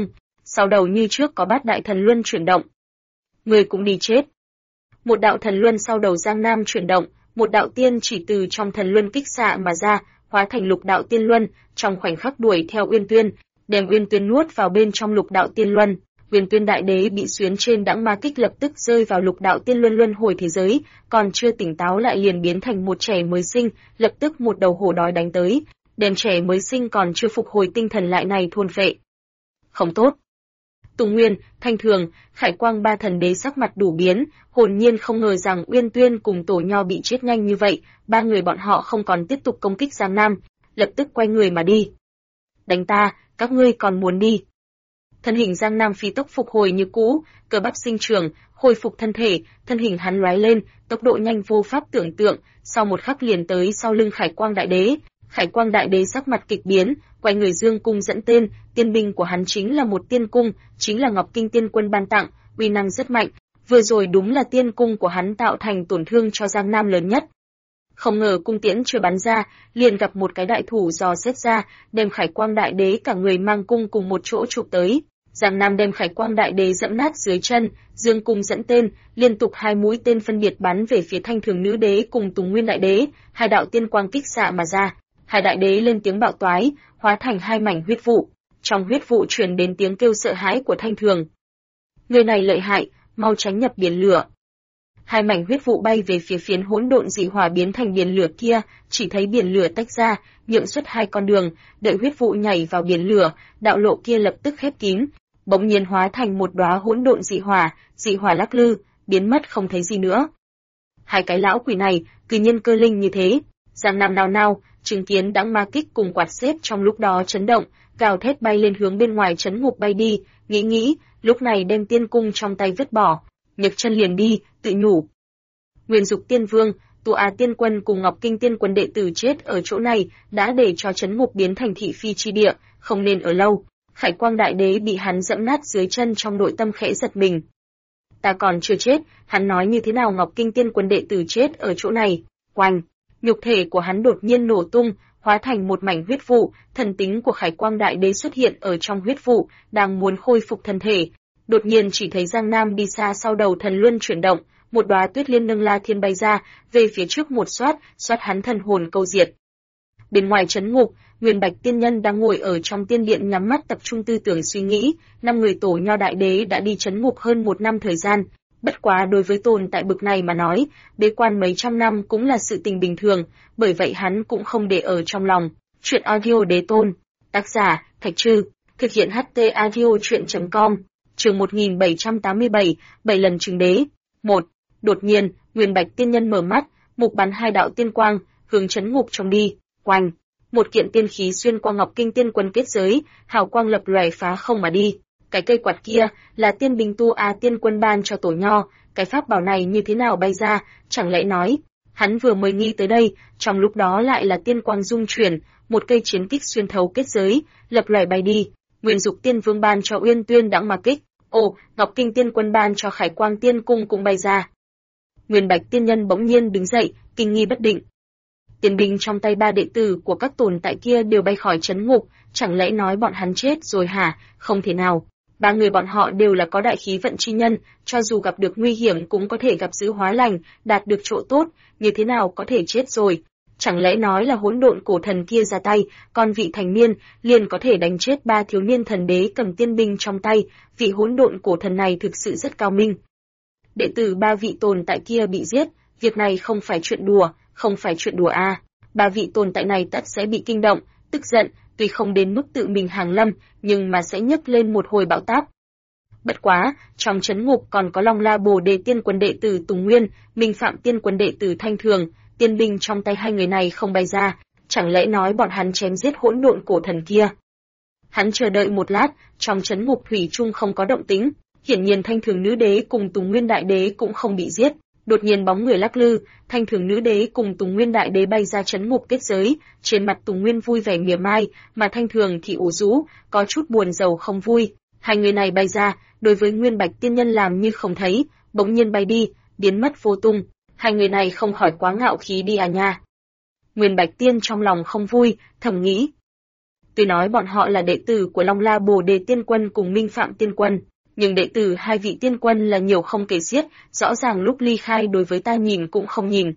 sau đầu như trước có bát đại thần luân chuyển động. Người cũng đi chết. Một đạo thần luân sau đầu Giang Nam chuyển động, một đạo tiên chỉ từ trong thần luân kích xạ mà ra, hóa thành lục đạo tiên luân, trong khoảnh khắc đuổi theo Uyên Tuyên, đem Uyên Tuyên nuốt vào bên trong lục đạo tiên luân. Uyên Tuyên đại đế bị xuyến trên đãng ma kích lập tức rơi vào lục đạo tiên luân luân hồi thế giới, còn chưa tỉnh táo lại liền biến thành một trẻ mới sinh, lập tức một đầu hổ đói đánh tới, đem trẻ mới sinh còn chưa phục hồi tinh thần lại này thôn phệ. Không tốt. Tùng Nguyên, Thanh Thường, Khải Quang ba thần đế sắc mặt đủ biến, hồn nhiên không ngờ rằng Uyên Tuyên cùng Tổ Nho bị chết nhanh như vậy, ba người bọn họ không còn tiếp tục công kích Giang Nam, lập tức quay người mà đi. Đánh ta, các ngươi còn muốn đi? Thân hình Giang Nam phi tốc phục hồi như cũ, cơ bắp sinh trưởng, hồi phục thân thể, thân hình hắn lóe lên, tốc độ nhanh vô pháp tưởng tượng, sau một khắc liền tới sau lưng Khải Quang đại đế. Khải Quang đại đế sắc mặt kịch biến, quay người dương cung dẫn tên, tiên binh của hắn chính là một tiên cung, chính là Ngọc Kinh Tiên Quân ban tặng, uy năng rất mạnh, vừa rồi đúng là tiên cung của hắn tạo thành tổn thương cho Giang Nam lớn nhất. Không ngờ cung tiễn chưa bắn ra, liền gặp một cái đại thủ dò xét ra, đem Khải Quang đại đế cả người mang cung cùng một chỗ chụp tới. Giang Nam đem Khải Quang đại đế dẫm nát dưới chân, dương cung dẫn tên, liên tục hai mũi tên phân biệt bắn về phía Thanh Thường nữ đế cùng Tùng Nguyên đại đế, hai đạo tiên quang kích xạ mà ra. Hai đại đế lên tiếng bạo toái, hóa thành hai mảnh huyết vụ. Trong huyết vụ truyền đến tiếng kêu sợ hãi của Thanh Thường. Người này lợi hại, mau tránh nhập biển lửa. Hai mảnh huyết vụ bay về phía phiến hỗn độn dị hỏa biến thành biển lửa kia, chỉ thấy biển lửa tách ra, nhượng xuất hai con đường, đợi huyết vụ nhảy vào biển lửa, đạo lộ kia lập tức khép kín, bỗng nhiên hóa thành một đóa hỗn độn dị hỏa lắc lư, biến mất không thấy gì nữa. Hai cái lão quỷ này, cứ nhân cơ linh như thế. Giang Nam nào nào, chứng kiến đãng ma kích cùng quạt xếp trong lúc đó chấn động, gào thét bay lên hướng bên ngoài trấn ngục bay đi, nghĩ, lúc này đem tiên cung trong tay vứt bỏ, nhấc chân liền đi, tự nhủ. Nguyên Dục Tiên Vương, Tu Á Tiên Quân cùng Ngọc Kinh Tiên Quân đệ tử chết ở chỗ này, đã để cho trấn ngục biến thành thị phi chi địa, không nên ở lâu. Khải Quang đại đế bị hắn dẫm nát dưới chân trong nội tâm khẽ giật mình. Ta còn chưa chết, hắn nói như thế nào Ngọc Kinh Tiên Quân đệ tử chết ở chỗ này? Oanh! Nhục thể của hắn đột nhiên nổ tung, hóa thành một mảnh huyết vụ, thần tính của Khải Quang đại đế xuất hiện ở trong huyết vụ, đang muốn khôi phục thân thể. Đột nhiên chỉ thấy Giang Nam đi xa sau đầu thần luân chuyển động, một đóa tuyết liên nâng la thiên bay ra, về phía trước một xoát hắn thần hồn câu diệt. Bên ngoài trấn ngục, Nguyên Bạch tiên nhân đang ngồi ở trong tiên điện nhắm mắt tập trung tư tưởng suy nghĩ, 5 người Tổ Nho đại đế đã đi trấn ngục hơn 1 năm thời gian. Bất quá đối với tồn tại bực này mà nói, bế quan mấy trăm năm cũng là sự tình bình thường, bởi vậy hắn cũng không để ở trong lòng. Chuyện audio đế tôn, tác giả, Thạch Trư, thực hiện HT audio chuyện.com, chương 1787, 7 lần chứng đế. 1. Đột nhiên, Nguyên Bạch tiên nhân mở mắt, mục bắn hai đạo tiên quang, hướng trấn ngục trông đi, oanh. Một kiện tiên khí xuyên qua Ngọc Kinh Tiên Quân kết giới, hào quang lập lòe phá không mà đi. Cái cây quạt kia là tiên binh Tu Á Tiên Quân ban cho Tổ Nho, cái pháp bảo này như thế nào bay ra, chẳng lẽ nói, hắn vừa mới nghĩ tới đây, trong lúc đó lại là tiên quang dung chuyển, một cây chiến kích xuyên thấu kết giới, lập lòe bay đi. Nguyên Dục Tiên Vương ban cho Uyên Tuyên đãng ma kích, Ngọc Kinh Tiên Quân ban cho Khải Quang Tiên Cung cũng bay ra. Nguyên Bạch tiên nhân bỗng nhiên đứng dậy, kinh nghi bất định. Tiền binh trong tay ba đệ tử của các tồn tại kia đều bay khỏi trấn ngục, chẳng lẽ nói bọn hắn chết rồi hả? Không thể nào. Ba người bọn họ đều là có đại khí vận chi nhân, cho dù gặp được nguy hiểm cũng có thể gặp giữ hóa lành, đạt được chỗ tốt, như thế nào có thể chết rồi? Chẳng lẽ nói là hỗn độn cổ thần kia ra tay, con vị thành niên liền có thể đánh chết 3 thiếu niên thần đế cầm tiên binh trong tay, vị hỗn độn cổ thần này thực sự rất cao minh. Đệ tử 3 vị tồn tại kia bị giết, việc này không phải chuyện đùa à. 3 vị tồn tại này tất sẽ bị kinh động, tức giận, tuy không đến mức tự mình hàng lâm, nhưng mà sẽ nhấc lên một hồi bão táp. Bất quá, trong trấn ngục còn có Long La Bồ Đề Tiên Quân đệ tử Tùng Nguyên, Minh Phạm Tiên Quân đệ tử Thanh Thường, tiên binh trong tay hai người này không bay ra, chẳng lẽ nói bọn hắn chém giết hỗn độn cổ thần kia? Hắn chờ đợi một lát, trong trấn ngục thủy chung không có động tĩnh, hiển nhiên Thanh Thường nữ đế cùng Tùng Nguyên đại đế cũng không bị giết. Đột nhiên bóng người lắc lư, Thanh Thường nữ đế cùng Tùng Nguyên đại đế bay ra trấn ngục kết giới, trên mặt Tùng Nguyên vui vẻ mỉa mai, mà Thanh Thường thì ủ rũ, có chút buồn rầu không vui. Hai người này bay ra, đối với Nguyên Bạch tiên nhân làm như không thấy, bỗng nhiên bay đi, biến mất vô tung. Hai người này không khỏi quá ngạo khí đi à nha. Nguyên Bạch tiên trong lòng không vui, thầm nghĩ. Tuy nói bọn họ là đệ tử của Long La Bồ Đề Tiên Quân cùng Minh Phạm Tiên Quân, nhưng đệ tử hai vị tiên quân là nhiều không kể xiết, rõ ràng lúc ly khai đối với ta nhìn cũng không nhìn.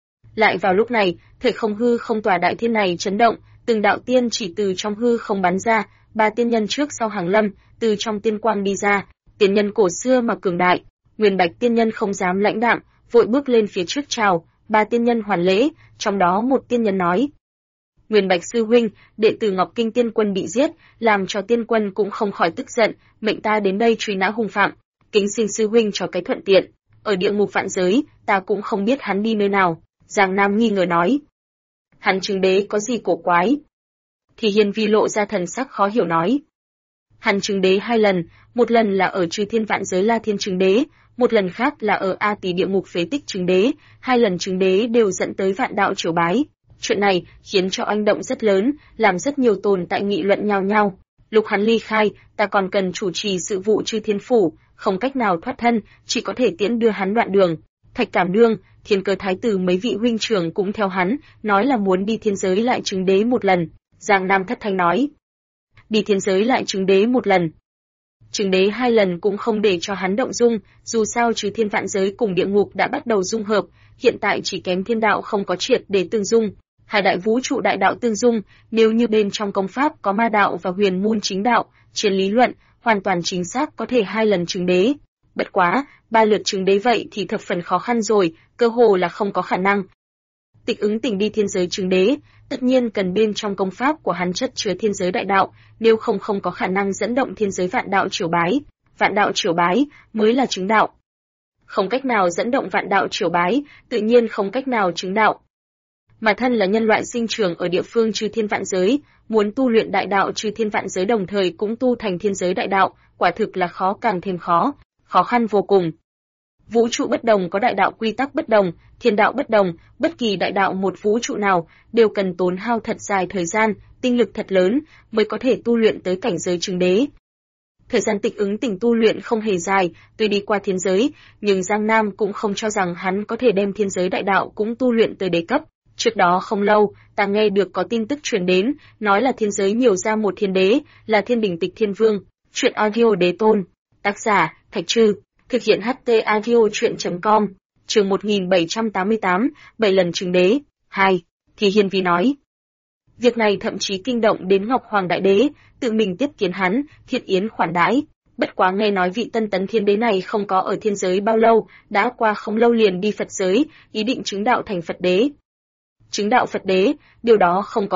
Lại vào lúc này, thời không hư không tòa đại thiên này chấn động, từng đạo tiên chỉ từ trong hư không bắn ra, ba tiên nhân trước sau hàng lâm, từ trong tiên quang đi ra, tiên nhân cổ xưa mà cường đại. Nguyên Bạch tiên nhân không dám lãnh đạm, vội bước lên phía trước chào, ba tiên nhân hoàn lễ, trong đó một tiên nhân nói: Nguyên Bạch sư huynh, đệ tử Ngọc Kinh Tiên Quân bị giết, làm cho Tiên Quân cũng không khỏi tức giận, mệnh ta đến đây truy nã hung phạm, kính xin sư huynh cho cái thuận tiện. Ở địa ngục vạn giới, ta cũng không biết hắn đi nơi nào. Giang Nam nghi ngờ nói: Hắn Trừng Đế có gì cổ quái? Thì Hiên Vi lộ ra thần sắc khó hiểu nói: Hắn Trừng Đế hai lần, một lần là ở Chư Thiên vạn giới La Thiên Trừng Đế, một lần khác là ở A Tỳ địa ngục phế tích Trừng Đế, hai lần Trừng Đế đều dẫn tới vạn đạo triều bái. Chuyện này khiến cho oanh động rất lớn, làm rất nhiều tồn tại nghị luận nhau nhau. Lúc hắn ly khai, ta còn cần chủ trì sự vụ Chư Thiên phủ, không cách nào thoát thân, chỉ có thể tiễn đưa hắn đoạn đường. Thạch Cảm Nương, Thiên Cơ Thái tử mấy vị huynh trưởng cũng theo hắn, nói là muốn đi thiên giới lại Trừng Đế một lần. Giang Nam thất thanh nói: Đi thiên giới lại Trừng Đế một lần. Trừng Đế hai lần cũng không để cho hắn động dung, dù sao Chư Thiên vạn giới cùng địa ngục đã bắt đầu dung hợp, hiện tại chỉ kém thiên đạo không có triệt để tương dung. Hai đại vũ trụ đại đạo tương dung, nếu như bên trong công pháp có ma đạo và huyền môn chính đạo, trên lý luận, hoàn toàn chính xác có thể hai lần Trừng Đế. Bất quá, ba lượt Trừng Đế vậy thì thập phần khó khăn rồi, cơ hồ là không có khả năng. Tịch Ứng Tình đi thiên giới Trừng Đế, tất nhiên cần bên trong công pháp của hắn chất chứa thiên giới đại đạo, nếu không có khả năng dẫn động thiên giới vạn đạo triều bái. Vạn đạo triều bái mới là chứng đạo. Không cách nào dẫn động vạn đạo triều bái, tự nhiên không cách nào chứng đạo. Mà thân là nhân loại sinh trưởng ở địa phương Chư Thiên vạn giới, muốn tu luyện đại đạo Chư Thiên vạn giới đồng thời cũng tu thành thiên giới đại đạo, quả thực là khó càng thêm khó, khó khăn vô cùng. Vũ trụ bất đồng có đại đạo quy tắc bất đồng, thiên đạo bất đồng, bất kỳ đại đạo một vũ trụ nào đều cần tốn hao thật dài thời gian, tinh lực thật lớn mới có thể tu luyện tới cảnh giới Trừng Đế. Thời gian Tịch Ứng Tình tu luyện không hề dài, tuy đi qua thiên giới, nhưng Giang Nam cũng không cho rằng hắn có thể đem thiên giới đại đạo cũng tu luyện tới đế cấp. Trước đó không lâu, ta nghe được có tin tức truyền đến, nói là thiên giới nhiều ra một thiên đế, là Thiên Bình Tịch Thiên Vương. Truyện audio đế tôn. Tác giả: Thạch Trư. Thực hiện HT audio truyện.com. Chương 1788, 7 lần Trừng Đế. 2. Thì Hiên Vi nói. Việc này thậm chí kinh động đến Ngọc Hoàng Đại Đế, tự mình tiếp kiến hắn, thiết yến khoản đãi. Bất quá nghe nói vị tân tấn thiên đế này không có ở thiên giới bao lâu, đã qua không lâu liền đi Phật giới, ý định chứng đạo thành Phật đế. Chứng đạo Phật đế, điều đó không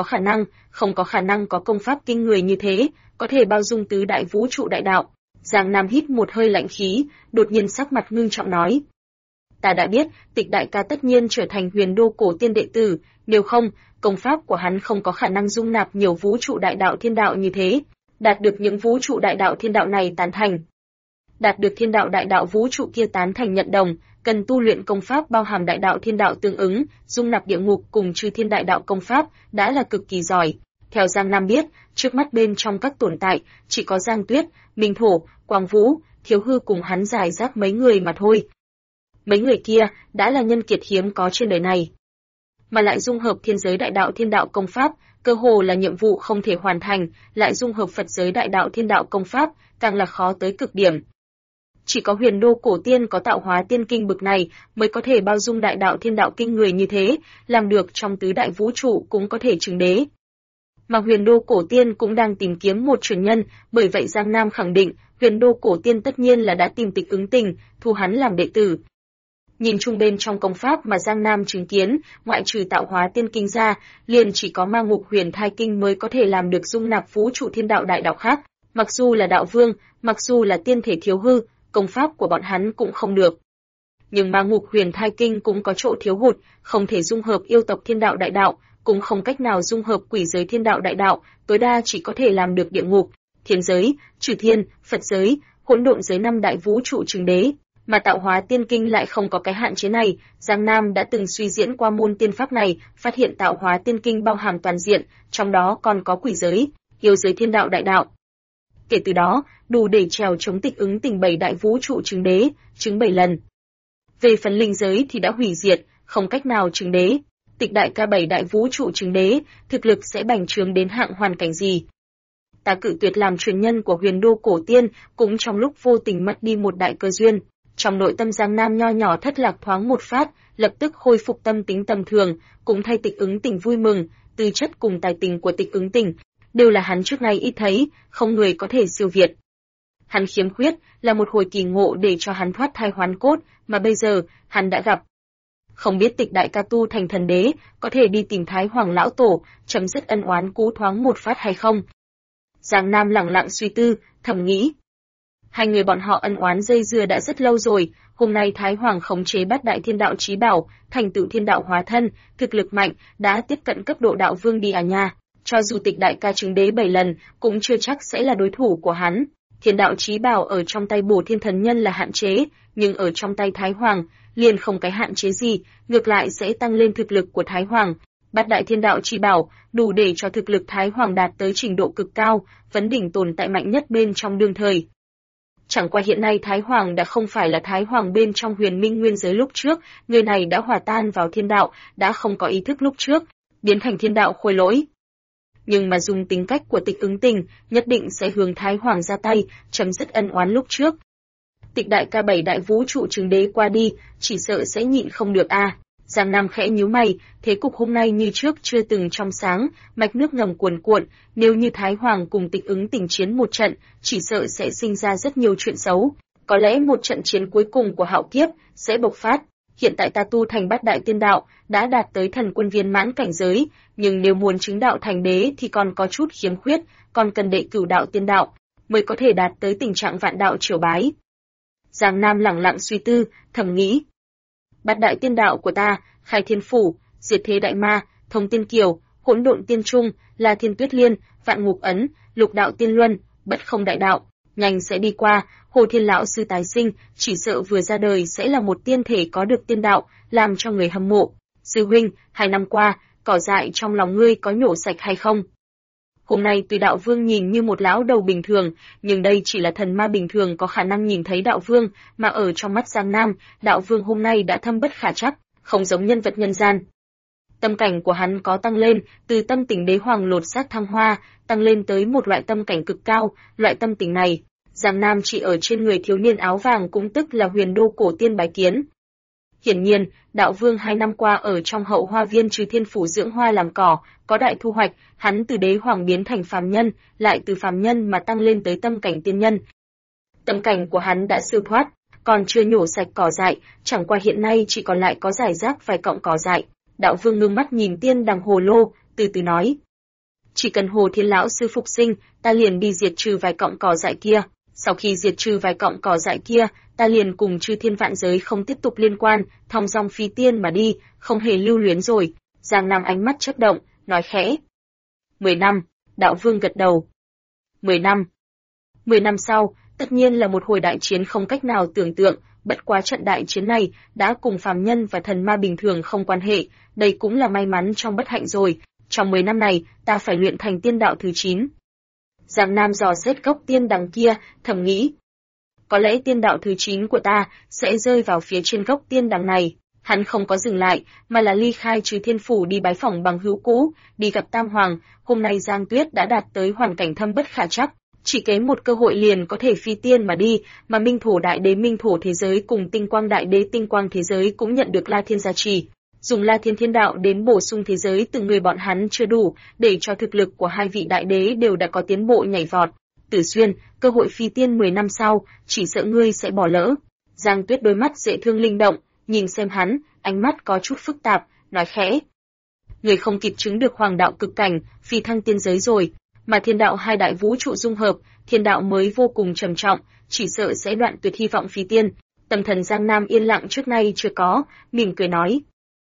có khả năng có công pháp kinh người như thế, có thể bao dung tứ đại vũ trụ đại đạo. Giang Nam hít một hơi lạnh khí, đột nhiên sắc mặt ngưng trọng nói. Ta đã biết, Tịch đại ca tất nhiên trở thành Huyền Đô cổ tiên đệ tử, nếu không, công pháp của hắn không có khả năng dung nạp nhiều vũ trụ đại đạo thiên đạo như thế, đạt được những vũ trụ đại đạo thiên đạo này tán thành. Đạt được thiên đạo đại đạo vũ trụ kia tán thành nhận đồng, cần tu luyện công pháp bao hàm đại đạo thiên đạo tương ứng, dung nạp địa ngục cùng Chư Thiên đại đạo công pháp, đã là cực kỳ giỏi. Theo Giang Nam biết, trước mắt bên trong các tồn tại, chỉ có Giang Tuyết, Minh Thổ, Quang Vũ, Thiếu Hư cùng hắn giải rác mấy người mà thôi. Mấy người kia đã là nhân kiệt hiếm có trên đời này. Mà lại dung hợp thiên giới đại đạo thiên đạo công pháp, cơ hồ là nhiệm vụ không thể hoàn thành, lại dung hợp Phật giới đại đạo thiên đạo công pháp, càng là khó tới cực điểm. Chỉ có Huyền Đô cổ tiên có tạo hóa tiên kinh bực này mới có thể bao dung đại đạo thiên đạo kinh người như thế, làm được trong tứ đại vũ trụ cũng có thể chứng đế. Mà Huyền Đô cổ tiên cũng đang tìm kiếm một truyền nhân, bởi vậy Giang Nam khẳng định, Huyền Đô cổ tiên tất nhiên là đã tìm Tịch Ứng Tình, thu hắn làm đệ tử. Nhìn chung bên trong công pháp mà Giang Nam chứng kiến, ngoại trừ tạo hóa tiên kinh ra, liền chỉ có Ma Ngục Huyền Thai kinh mới có thể làm được dung nạp vũ trụ thiên đạo đại đạo khác, mặc dù là đạo vương, mặc dù là tiên thể Thiếu Hư, công pháp của bọn hắn cũng không được. Nhưng Ma Ngục Huyền Thai kinh cũng có chỗ thiếu hụt, không thể dung hợp yêu tộc thiên đạo đại đạo, cũng không cách nào dung hợp quỷ giới thiên đạo đại đạo, tối đa chỉ có thể làm được địa ngục, thiên giới, Trừ Thiên, Phật giới, Hỗn Độn giới năm đại vũ trụ chứng đế. Mà tạo hóa tiên kinh lại không có cái hạn chế này, Giang Nam đã từng suy diễn qua môn tiên pháp này, phát hiện tạo hóa tiên kinh bao hàm toàn diện, trong đó còn có quỷ giới, yêu giới thiên đạo đại đạo. Kể từ đó, đủ để trèo chống Tịch Ứng Tình 7 đại vũ trụ chứng đế, chứng 7 lần. Về phần linh giới thì đã hủy diệt, không cách nào chứng đế. Tịch đại ca 7 đại vũ trụ chứng đế, thực lực sẽ bành trướng đến hạng hoàn cảnh gì, Ta cự tuyệt làm truyền nhân của Huyền Đô cổ tiên, cũng trong lúc vô tình mất đi một đại cơ duyên. Trong nội tâm Giang Nam nho nhỏ thất lạc thoáng một phát, lập tức khôi phục tâm tính tầm thường, cũng thay Tịch Ứng Tình vui mừng, tư chất cùng tài tình của Tịch Ứng Tình đều là hắn trước nay ít thấy, không người có thể siêu việt. Hắn khiếm khuyết là một hồi kỳ ngộ để cho hắn thoát thai hoán cốt, mà bây giờ hắn đã gặp. Không biết Tịch đại ca tu thành thần đế, có thể đi tìm Thái Hoàng lão tổ, chấm dứt ân oán cũ thoáng một phát hay không? Giang Nam lẳng lặng suy tư, thầm nghĩ. Hai người bọn họ ân oán dây dưa đã rất lâu rồi, hôm nay Thái Hoàng khống chế Bát Đại Thiên Đạo Chí Bảo, thành tựu thiên đạo hóa thân, thực lực mạnh, đã tiếp cận cấp độ đạo vương đi à nha. Cho dù Tịch đại ca chứng đế 7 lần, cũng chưa chắc sẽ là đối thủ của hắn. Thiên đạo chí bảo ở trong tay Bổ Thiên Thần Nhân là hạn chế, nhưng ở trong tay Thái Hoàng, liền không cái hạn chế gì, ngược lại sẽ tăng lên thực lực của Thái Hoàng. Bát Đại Thiên Đạo Chí Bảo đủ để cho thực lực Thái Hoàng đạt tới trình độ cực cao, vấn đỉnh tồn tại mạnh nhất bên trong đương thời. Chẳng qua hiện nay Thái Hoàng đã không phải là Thái Hoàng bên trong Huyền Minh nguyên giới lúc trước, người này đã hòa tan vào thiên đạo, đã không có ý thức lúc trước, biến thành thiên đạo khôi lỗi. Nhưng mà dùng tính cách của Tịch Ứng Tình, nhất định sẽ hướng Thái Hoàng ra tay, chấm dứt ân oán lúc trước. Tịch đại ca 7 đại vũ trụ chứng đế qua đi, chỉ sợ sẽ nhịn không được a. Giang Nam khẽ nhíu mày, thế cục hôm nay như trước chưa từng trong sáng, mạch nước ngầm cuồn cuộn, nếu như Thái Hoàng cùng Tịch Ứng Tình chiến một trận, chỉ sợ sẽ sinh ra rất nhiều chuyện xấu. Có lẽ một trận chiến cuối cùng của hạo kiếp sẽ bộc phát. Hiện tại ta tu thành Bát Đại Tiên Đạo, đã đạt tới thần quân viên mãn cảnh giới, nhưng nếu muốn chứng đạo thành đế thì còn có chút khiếm khuyết, còn cần đệ cửu đạo tiên đạo, mới có thể đạt tới tình trạng vạn đạo triều bái. Giang Nam lẳng lặng suy tư, thầm nghĩ. Bát Đại Tiên Đạo của ta, Khai Thiên Phủ, Diệt Thế Đại Ma, Thông Tiên Kiều, Hỗn Độn Tiên Trung, La Thiên Tuyết Liên, Vạn Ngục Ấn, Lục Đạo Tiên Luân, Bất Không Đại Đạo, nhanh sẽ đi qua. Hồ Thiên lão sư tái sinh, chỉ sợ vừa ra đời sẽ là một tiên thể có được tiên đạo, làm cho người hâm mộ. Sư huynh, 2 năm qua, cỏ dại trong lòng ngươi có nhổ sạch hay không? Hôm nay tuy đạo vương nhìn như một lão đầu bình thường, nhưng đây chỉ là thần ma bình thường có khả năng nhìn thấy đạo vương, mà ở trong mắt Giang Nam, đạo vương hôm nay đã thâm bất khả trắc, không giống nhân vật nhân gian. Tâm cảnh của hắn có tăng lên, từ tâm tình đế hoàng lột xác thăng hoa, tăng lên tới một loại tâm cảnh cực cao, loại tâm tình này, Giang Nam chỉ ở trên người thiếu niên áo vàng cũng tức là Huyền Đô cổ tiên bái kiến. Hiển nhiên, đạo vương 2 năm qua ở trong hậu hoa viên Trừ Thiên Phủ dưỡng hoa làm cỏ, có đại thu hoạch, hắn từ đế hoàng biến thành phàm nhân, lại từ phàm nhân mà tăng lên tới tâm cảnh tiên nhân. Tâm cảnh của hắn đã siêu thoát, còn chưa nhổ sạch cỏ dại, chẳng qua hiện nay chỉ còn lại có rải rác vài cọng cỏ dại. Đạo vương ngưng mắt nhìn tiên đằng hồ lô, từ từ nói. Chỉ cần Hồ Thiên lão sư phục sinh, ta liền đi diệt trừ vài cọng cỏ dại kia. Sau khi diệt trừ vài cọng cỏ dại kia, ta liền cùng chư thiên vạn giới không tiếp tục liên quan, thong dong phi tiên mà đi, không hề lưu luyến rồi. Giang Nam ánh mắt chớp động, nói khẽ. 10 năm, đạo vương gật đầu. 10 năm. 10 năm sau, tất nhiên là một hồi đại chiến không cách nào tưởng tượng, bất quá trận đại chiến này đã cùng phàm nhân và thần ma bình thường không quan hệ, đây cũng là may mắn trong bất hạnh rồi. Trong 10 năm này, ta phải luyện thành tiên đạo thứ 9. Giang Nam dò xét gốc tiên đằng kia, thầm nghĩ. Có lẽ tiên đạo thứ 9 của ta sẽ rơi vào phía trên gốc tiên đằng này. Hắn không có dừng lại, mà là ly khai Trừ Thiên Phủ đi bái phỏng bằng hữu cũ, đi gặp Tam Hoàng. Hôm nay Giang Tuyết đã đạt tới hoàn cảnh thâm bất khả trắc, chỉ kém một cơ hội liền có thể phi tiên mà đi, mà Minh Thổ Đại Đế Minh Thổ thế giới cùng Tinh Quang Đại Đế Tinh Quang thế giới cũng nhận được La Thiên gia trì. Dùng La Thiên Thiên Đạo đến bổ sung thế giới từ người bọn hắn chưa đủ, để cho thực lực của hai vị đại đế đều đã có tiến bộ nhảy vọt. Tử Xuyên, cơ hội phi tiên 10 năm sau, chỉ sợ ngươi sẽ bỏ lỡ. Giang Tuyết đôi mắt dễ thương linh động, nhìn xem hắn, ánh mắt có chút phức tạp, nói khẽ. Người không kịp chứng được hoàng đạo cực cảnh, phi thăng tiên giới rồi, mà thiên đạo hai đại vũ trụ dung hợp, thiên đạo mới vô cùng trầm trọng, chỉ sợ sẽ đoạn tuyệt hy vọng phi tiên. Tâm thần Giang Nam yên lặng trước nay chưa có, mỉm cười nói.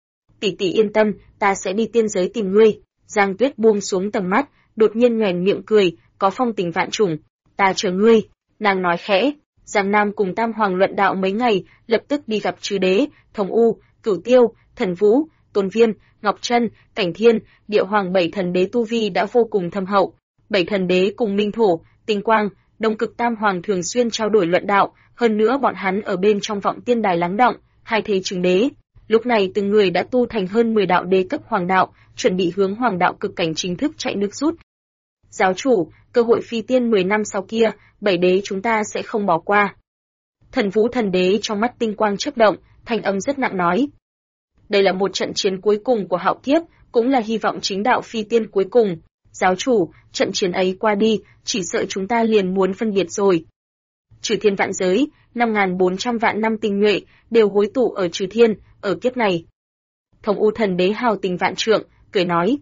Tỷ tỷ yên tâm, ta sẽ đi tiên giới tìm ngươi. Giang Tuyết buông xuống tầm mắt, đột nhiên nhoẻn miệng cười, có phong tình vạn trùng. Ta chờ ngươi, nàng nói khẽ. Giang Nam cùng Tam Hoàng luận đạo mấy ngày, lập tức đi gặp Trừ Đế, Thống U, Cửu Tiêu, Thần Vũ, Tôn Viêm, Ngọc Trân, Cảnh Thiên, Địa Hoàng 7 thần đế tu vi đã vô cùng thâm hậu. 7 thần đế cùng Minh Thổ, Tinh Quang, Đông Cực Tam Hoàng thường xuyên trao đổi luận đạo, hơn nữa bọn hắn ở bên trong vọng tiên đài lắng động, hai thế chứng đế. Lúc này từng người đã tu thành hơn 10 đạo đế cấp hoàng đạo, chuẩn bị hướng hoàng đạo cực cảnh chính thức chạy nước rút. Giáo chủ, cơ hội phi tiên 10 năm sau kia, 7 đế chúng ta sẽ không bỏ qua. Thần Vũ thần đế trong mắt tinh quang chớp động, thanh âm rất nặng nói. Đây là một trận chiến cuối cùng của hạo kiếp, cũng là hy vọng chính đạo phi tiên cuối cùng. Giáo chủ, trận chiến ấy qua đi, chỉ sợ chúng ta liền muốn phân biệt rồi. Trừ thiên vạn giới, 5.400 vạn năm tinh nhuệ, đều hối tụ ở trừ thiên, ở kiếp này. Thông U thần đế hào tình vạn trượng, cười nói.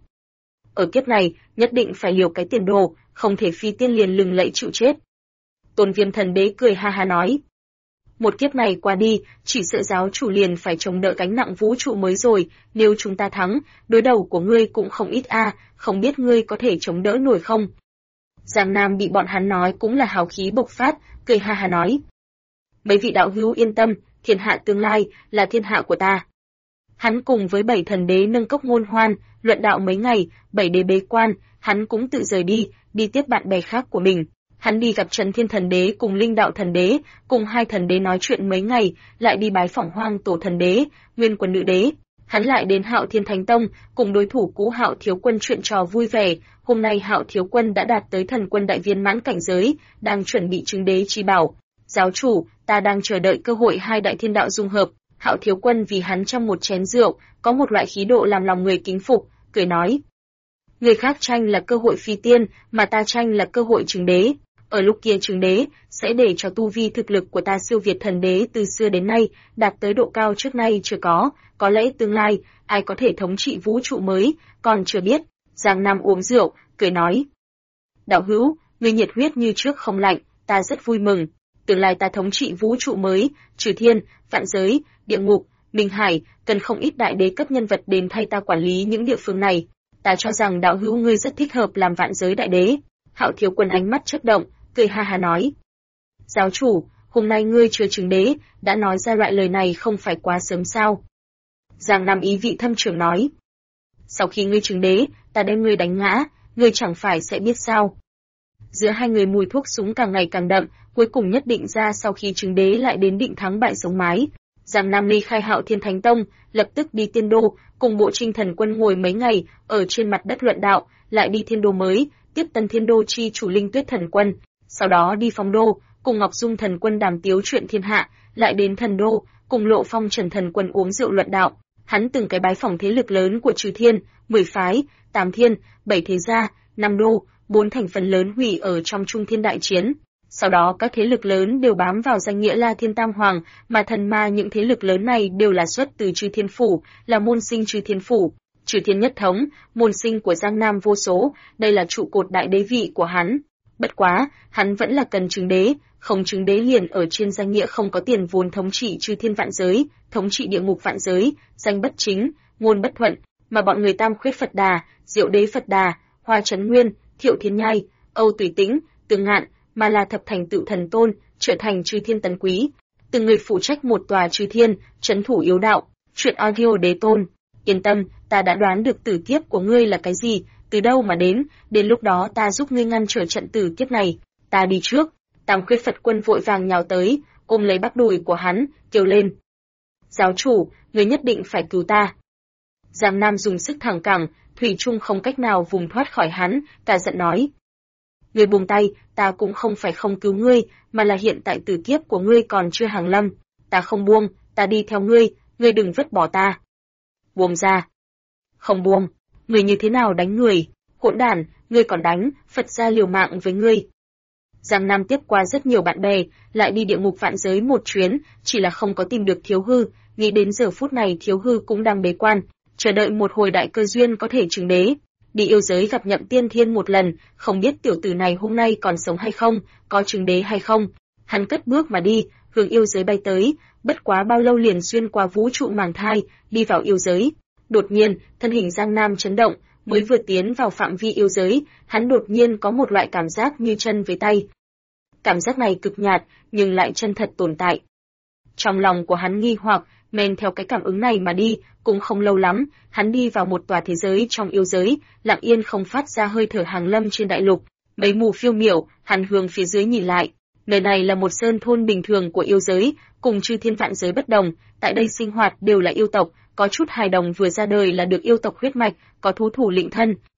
Ở kiếp này, nhất định phải liều cái tiền đồ, không thể phi tiên liền lừng lẫy chịu chết. Tôn Viêm thần đế cười ha ha nói. Một kiếp này qua đi, chỉ sợ giáo chủ liền phải chống đỡ gánh nặng vũ trụ mới rồi, nếu chúng ta thắng, đối đầu của ngươi cũng không ít không biết ngươi có thể chống đỡ nổi không? Giang Nam bị bọn hắn nói cũng là hào khí bộc phát, cười ha ha nói. Mấy vị đạo hữu yên tâm, thiên hạ tương lai, là thiên hạ của ta. Hắn cùng với 7 thần đế nâng cốc ngôn hoan, luận đạo mấy ngày, 7 đế bế quan, hắn cũng tự rời đi tiếp bạn bè khác của mình. Hắn đi gặp Trấn Thiên thần đế cùng Linh đạo thần đế, cùng 2 thần đế nói chuyện mấy ngày, lại đi bái phỏng Hoang tổ thần đế, Nguyên Quân nữ đế. Hắn lại đến Hạo Thiên Thánh Tông, cùng đối thủ cũ Hạo Thiếu Quân chuyện trò vui vẻ. Hôm nay Hạo Thiếu Quân đã đạt tới thần quân đại viên mãn cảnh giới, đang chuẩn bị chứng đế chi bảo. Giáo chủ, ta đang chờ đợi cơ hội 2 đại thiên đạo dung hợp. Hạo Thiếu Quân vì hắn trong một chén rượu, có một loại khí độ làm lòng người kính phục, cười nói. Người khác tranh là cơ hội phi tiên, mà ta tranh là cơ hội chứng đế. Ở lúc kia chứng đế, sẽ để cho tu vi thực lực của ta siêu việt thần đế từ xưa đến nay, đạt tới độ cao trước nay chưa có lẽ tương lai, ai có thể thống trị vũ trụ mới, còn chưa biết. Giang Nam uống rượu, cười nói. Đạo hữu, người nhiệt huyết như trước không lạnh, ta rất vui mừng. Tương lai ta thống trị vũ trụ mới, trừ thiên, vạn giới, địa ngục, minh hải, cần không ít đại đế cấp nhân vật đến thay ta quản lý những địa phương này. Ta cho rằng đạo hữu ngươi rất thích hợp làm vạn giới đại đế. Hạo Thiếu Quân ánh mắt chớp động, cười ha ha nói. Giáo chủ, hôm nay ngươi chưa chứng đế, đã nói ra loại lời này không phải quá sớm sao? Giang Nam ý vị thâm trường nói. Sau khi ngươi chứng đế, ta đem ngươi đánh ngã, ngươi chẳng phải sẽ biết sao? Giữa hai người mùi thuốc súng càng ngày càng đậm, cuối cùng nhất định ra sau khi chứng đế lại đến định thắng bại sống mái. Giang Nam ly khai Hạo Thiên Thánh Tông, lập tức đi Tiên Đô, cùng Bộ Trinh Thần Quân ngồi mấy ngày ở trên mặt đất luận đạo, lại đi Thiên Đô mới, tiếp Tân Thiên Đô chi chủ Linh Tuyết Thần Quân, sau đó đi Phong Đô, cùng Ngọc Dung Thần Quân đàm tiếu chuyện thiên hạ, lại đến Thần Đô, cùng Lộ Phong Trần Thần Quân uống rượu luận đạo. Hắn từng cái bái phỏng thế lực lớn của Trừ Thiên, 10 phái, 8 thiên, 7 thế gia, 5 đô, 4 thành phần lớn hủy ở trong Trung Thiên đại chiến. Sau đó các thế lực lớn đều bám vào danh nghĩa La Thiên Tam Hoàng, mà thần ma những thế lực lớn này đều là xuất từ Trừ Thiên Phủ, là môn sinh Trừ Thiên Phủ. Trừ Thiên nhất thống, môn sinh của Giang Nam vô số, đây là trụ cột đại đế vị của hắn. Bất quá, hắn vẫn là cần chứng đế, không chứng đế liền ở trên danh nghĩa không có tiền vốn thống trị Trừ Thiên vạn giới, thống trị địa ngục vạn giới, danh bất chính, ngôn bất thuận, mà bọn người Tam Khuyết Phật Đà, Diệu Đế Phật Đà, Hoa Chấn Nguyên, Thiệu Thiên Nhai, Âu Tùy Tĩnh, Tương Ngạn, mà là thập thành tựu thần tôn, trở thành Trừ Thiên tấn quý. Từng người phụ trách một tòa Trừ Thiên, trấn thủ yếu đạo, chuyện audio đế tôn. Yên tâm, ta đã đoán được tử kiếp của ngươi là cái gì, từ đâu mà đến lúc đó ta giúp ngươi ngăn trở trận tử kiếp này. Ta đi trước. Tam Khuyết Phật Quân vội vàng nhào tới, ôm lấy bắp đùi của hắn, kêu lên. Giáo chủ, ngươi nhất định phải cứu ta. Giang Nam dùng sức thẳng cẳng, thủy chung không cách nào vùng thoát khỏi hắn, cả giận nói. Ngươi buông tay, ta cũng không phải không cứu ngươi, mà là hiện tại tử kiếp của ngươi còn chưa hàng lâm. Ta không buông, ta đi theo ngươi đừng vứt bỏ ta. Buông ra. Không buông, ngươi như thế nào đánh người, hỗn đản, ngươi còn đánh, Phật gia liều mạng với ngươi. Giang Nam tiếp qua rất nhiều bạn bè, lại đi địa ngục vạn giới một chuyến, chỉ là không có tìm được Thiếu Hư, nghĩ đến giờ phút này Thiếu Hư cũng đang bế quan, chờ đợi một hồi đại cơ duyên có thể chứng đế. Đi yêu giới gặp Nhậm Tiên Thiên một lần, không biết tiểu tử này hôm nay còn sống hay không, có chứng đế hay không. Hắn cất bước mà đi, hướng yêu giới bay tới, bất quá bao lâu liền xuyên qua vũ trụ màng thai, đi vào yêu giới. Đột nhiên, thân hình Giang Nam chấn động, mới vừa tiến vào phạm vi yêu giới, hắn đột nhiên có một loại cảm giác như chân với tay. Cảm giác này cực nhạt, nhưng lại chân thật tồn tại. Trong lòng của hắn nghi hoặc, men theo cái cảm ứng này mà đi, cũng không lâu lắm, hắn đi vào một tòa thế giới trong yêu giới, lặng yên không phát ra hơi thở hàng lâm trên đại lục. Mấy mù phiêu miểu, hắn hướng phía dưới nhìn lại. Nơi này là một sơn thôn bình thường của yêu giới, cùng Chư Thiên vạn giới bất đồng, tại đây sinh hoạt đều là yêu tộc, có chút hài đồng vừa ra đời là được yêu tộc huyết mạch, có thú thủ lĩnh thân,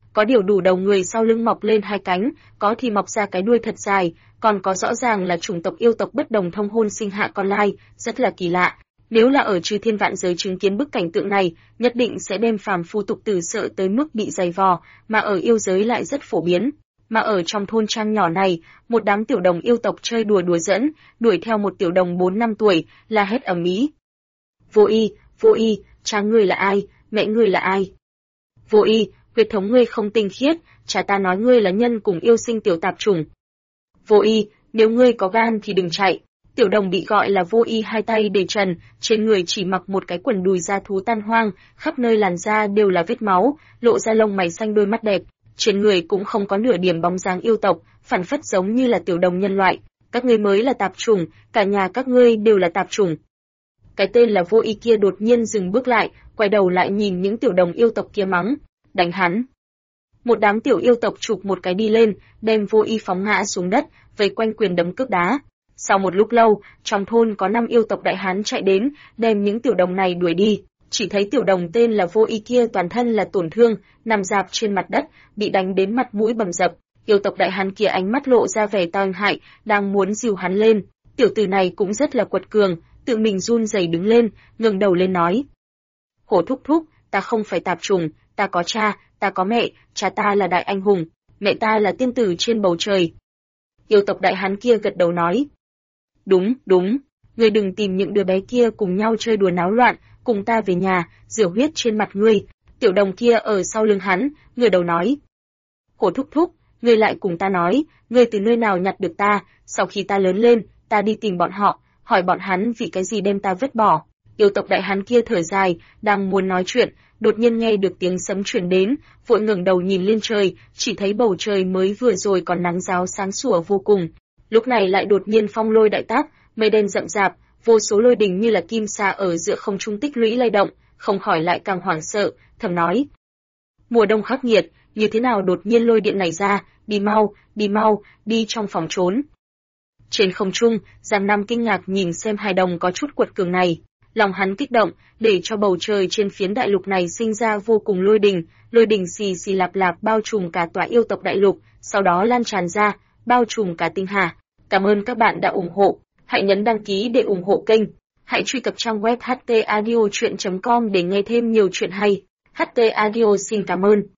Có điều đủ đầu người sau lưng mọc lên hai cánh, có thì mọc ra cái đuôi thật dài, còn có rõ ràng là chủng tộc yêu tộc bất đồng thông hôn sinh hạ con lai, rất là kỳ lạ. Nếu là ở chư thiên vạn giới chứng kiến bức cảnh tượng này, nhất định sẽ đem phàm phu tục tử sợ tới mức bị dày vò, mà ở yêu giới lại rất phổ biến. Mà ở trong thôn trang nhỏ này, một đám tiểu đồng yêu tộc chơi đùa đùa giỡn, đuổi theo một tiểu đồng 4 năm tuổi, la hét ầm ĩ. Vô y, cha ngươi là ai, mẹ ngươi là ai? Vô y, huyết thống ngươi không tinh khiết, cha ta nói ngươi là nhân cùng yêu sinh tiểu tạp chủng. Vô y, nếu ngươi có gan thì đừng chạy. Tiểu đồng bị gọi là vô y hai tay để trần, trên người chỉ mặc một cái quần đùi da thú tan hoang, khắp nơi làn da đều là vết máu, lộ ra lông mày xanh đôi mắt đẹp, trên người cũng không có nửa điểm bóng dáng yêu tộc, phản phất giống như là tiểu đồng nhân loại. Các ngươi mới là tạp chủng, cả nhà các ngươi đều là tạp chủng. Cái tên là vô y kia đột nhiên dừng bước lại, quay đầu lại nhìn những tiểu đồng yêu tộc kia mắng, đánh hắn. Một đám tiểu yêu tộc chụp một cái đi lên, đem vô y phóng ngã xuống đất, vây quanh quyền đấm cước đá. Sau một lúc lâu, trong thôn có 5 yêu tộc đại hán chạy đến, đem những tiểu đồng này đuổi đi. Chỉ thấy tiểu đồng tên là vô y kia toàn thân là tổn thương, nằm rạp trên mặt đất, bị đánh đến mặt mũi bầm dập. Yêu tộc đại hán kia ánh mắt lộ ra vẻ tàn hại, đang muốn dìu hắn lên. Tiểu tử này cũng rất là quật cường, tự mình run rẩy đứng lên, ngẩng đầu lên nói: "Hổ thúc thúc, ta không phải tạp chủng, ta có cha, ta có mẹ, cha ta là đại anh hùng, mẹ ta là tiên tử trên bầu trời." Yêu tộc đại hán kia gật đầu nói: Đúng, ngươi đừng tìm những đứa bé kia cùng nhau chơi đùa náo loạn, cùng ta về nhà, rửa huyết trên mặt ngươi. Tiểu đồng kia ở sau lưng hắn, ngửa đầu nói: "Hổ thúc thúc, ngươi lại cùng ta nói, ngươi từ nơi nào nhặt được ta, sau khi ta lớn lên, ta đi tìm bọn họ, hỏi bọn hắn vì cái gì đem ta vứt bỏ." Yêu tộc đại hán kia thở dài, đang muốn nói chuyện, đột nhiên nghe được tiếng sấm truyền đến, vội ngẩng đầu nhìn lên trời, chỉ thấy bầu trời mới vừa rồi còn nắng ráo sáng sủa vô cùng. Lúc này lại đột nhiên phong lôi đại tác, mây đen rậm rạp, vô số lôi đình như là kim sa ở giữa không trung tích lũy lay động, không khỏi lại càng hoảng sợ, thầm nói: mùa đông khắc nghiệt, như thế nào đột nhiên lôi điện này ra, đi mau, đi trong phòng trốn. Trên không trung, Giang Nam kinh ngạc nhìn xem hài đồng có chút quật cường này, lòng hắn kích động, để cho bầu trời trên phiến đại lục này sinh ra vô cùng lôi đình xì xì lạp lạp bao trùm cả tòa yêu tộc đại lục, sau đó lan tràn ra, bao trùm cả tinh hà. Cảm ơn các bạn đã ủng hộ, hãy nhấn đăng ký để ủng hộ kênh, hãy truy cập trang web htaudio.com để nghe thêm nhiều chuyện hay. HT Audio xin cảm ơn.